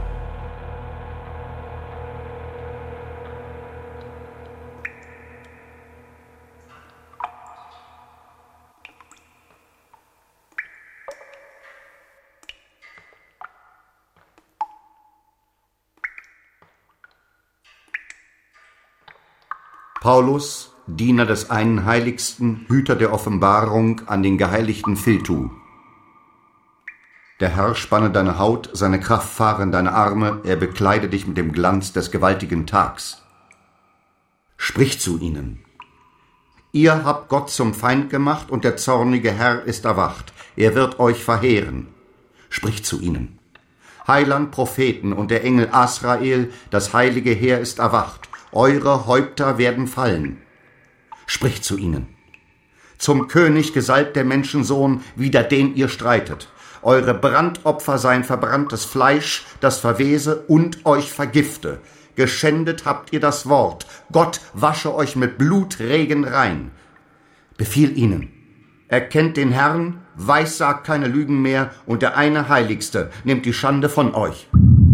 Paulus, Diener des einen Heiligsten, Hüter der Offenbarung an den geheiligten Philtu. Der Herr spanne deine Haut, seine Kraft fahre in deine Arme, er bekleide dich mit dem Glanz des gewaltigen Tags. Sprich zu ihnen. Ihr habt Gott zum Feind gemacht und der zornige Herr ist erwacht. Er wird euch verheeren. Spricht zu ihnen. Heiland, Propheten und der Engel Asrael, das heilige Heer ist erwacht. Eure Häupter werden fallen. Spricht zu ihnen. Zum König gesalbt der Menschensohn, wider den ihr streitet. Eure Brandopfer seien verbranntes Fleisch, das verwese und euch vergifte. Geschändet habt ihr das Wort. Gott wasche euch mit Blutregen rein. Befiehl ihnen. Erkennt den Herrn, weissagt keine Lügen mehr, und der eine Heiligste nimmt die Schande von euch.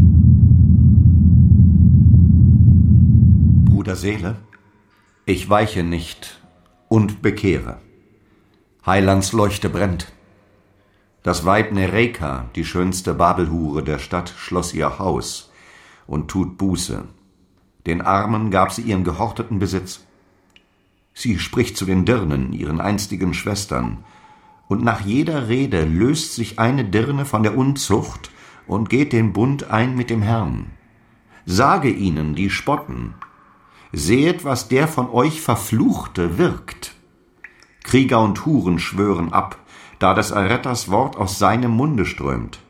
Bruder Seele, ich weiche nicht und bekehre. Heilands Leuchte brennt. Das Weib Nereka, die schönste Babelhure der Stadt, schloss ihr Haus und tut Buße. Den Armen gab sie ihren gehorteten Besitz. Sie spricht zu den Dirnen, ihren einstigen Schwestern, und nach jeder Rede löst sich eine Dirne von der Unzucht und geht den Bund ein mit dem Herrn. Sage ihnen, die spotten, sehet, was der von euch Verfluchte wirkt. Krieger und Huren schwören ab, da des Erretters Wort aus seinem Munde strömt.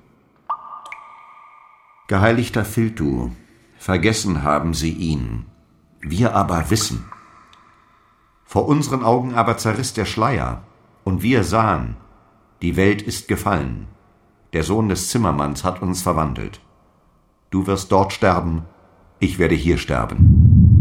Geheiligter Philtu, vergessen haben sie ihn, wir aber wissen. Vor unseren Augen aber zerriss der Schleier, und wir sahen, die Welt ist gefallen, der Sohn des Zimmermanns hat uns verwandelt. Du wirst dort sterben, ich werde hier sterben.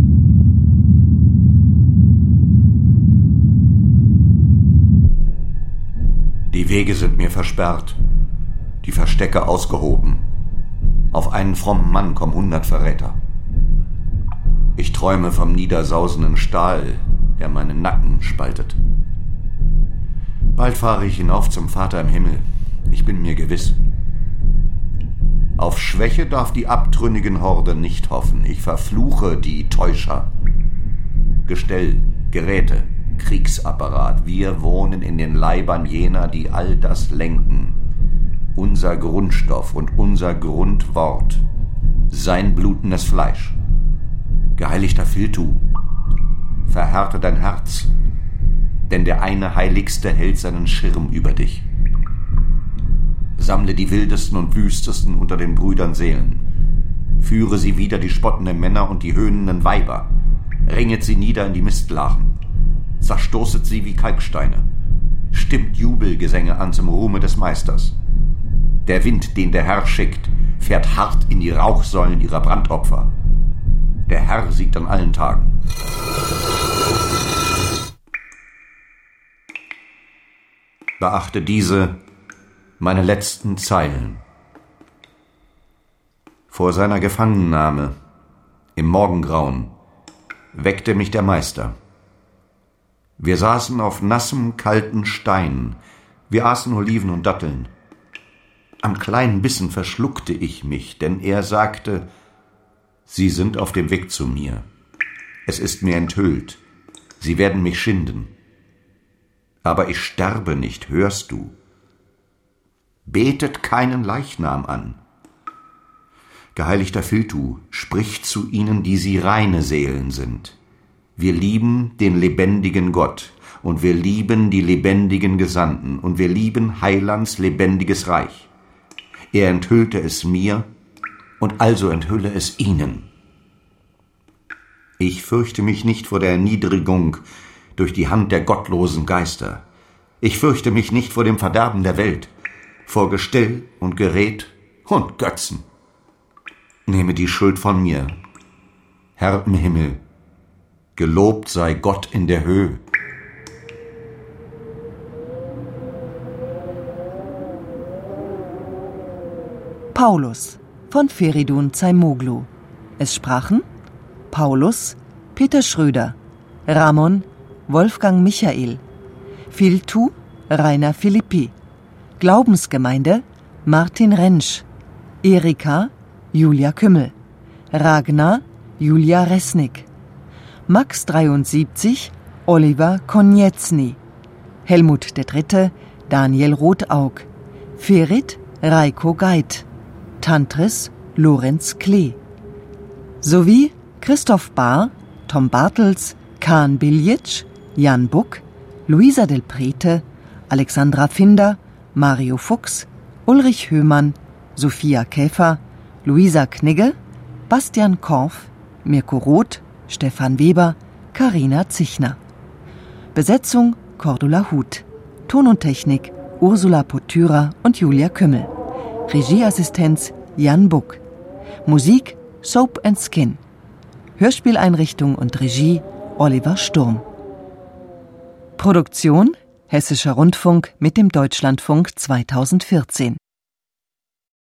Die Wege sind mir versperrt, die Verstecke ausgehoben. Auf einen frommen Mann kommen hundert Verräter. Ich träume vom niedersausenden Stahl, der meinen Nacken spaltet. Bald fahre ich hinauf zum Vater im Himmel, ich bin mir gewiss. Auf Schwäche darf die abtrünnigen Horde nicht hoffen, ich verfluche die Täuscher. Gestell, Geräte, Kriegsapparat, wir wohnen in den Leibern jener, die all das lenken. Unser Grundstoff und unser Grundwort, sein blutendes Fleisch. Geheiligter Philtu, verhärte dein Herz, denn der eine Heiligste hält seinen Schirm über dich. Sammle die wildesten und wüstesten unter den Brüdern Seelen. Führe sie wider die spottenden Männer und die höhnenden Weiber. Ringet sie nieder in die Mistlachen. Zerstoßet sie wie Kalksteine. Stimmt Jubelgesänge an zum Ruhme des Meisters. Der Wind, den der Herr schickt, fährt hart in die Rauchsäulen ihrer Brandopfer. Der Herr siegt an allen Tagen. Beachte diese, meine letzten Zeilen. Vor seiner Gefangennahme, im Morgengrauen, weckte mich der Meister. Wir saßen auf nassem, kalten Stein, wir aßen Oliven und Datteln. Am kleinen Bissen verschluckte ich mich, denn er sagte, Sie sind auf dem Weg zu mir. Es ist mir enthüllt, sie werden mich schinden. Aber ich sterbe nicht, hörst du? Betet keinen Leichnam an. Geheiligter Philtu, sprich zu ihnen, die sie reine Seelen sind. Wir lieben den lebendigen Gott, und wir lieben die lebendigen Gesandten, und wir lieben Heilands lebendiges Reich. Er enthüllte es mir, und also enthülle es ihnen. Ich fürchte mich nicht vor der Erniedrigung durch die Hand der gottlosen Geister. Ich fürchte mich nicht vor dem Verderben der Welt, vor Gestell und Gerät und Götzen. Nehme die Schuld von mir, Herr im Himmel, gelobt sei Gott in der Höhe. Paulus von Feridun Zaimoglu. Es sprachen Paulus, Peter Schröder, Ramon, Wolfgang Michael, Philtu, Rainer Philippi, Glaubensgemeinde, Martin Rentsch, Erika, Julia Kümmel, Ragnar, Julia Resnick, Max dreiundsiebzig, Oliver Konietzny, Helmut der Dritte, Daniel Rotaug, Ferit, Reiko Geit, Tantris Lorenz Klee, sowie Christoph Bahr, Tom Bartels, Kahn Biljic, Jan Buck, Luisa del Prete, Alexandra Finder, Mario Fuchs, Ulrich Höhmann, Sophia Käfer, Luisa Knigge, Bastian Korff, Mirko Roth, Stefan Weber, Carina Zichner. Besetzung Cordula Huth. Ton und Technik Ursula Pottyra und Julia Kümmel. Regieassistenz Jan Buck. Musik Soap and Skin. Hörspieleinrichtung und Regie Oliver Sturm. Produktion Hessischer Rundfunk mit dem Deutschlandfunk zweitausendvierzehn.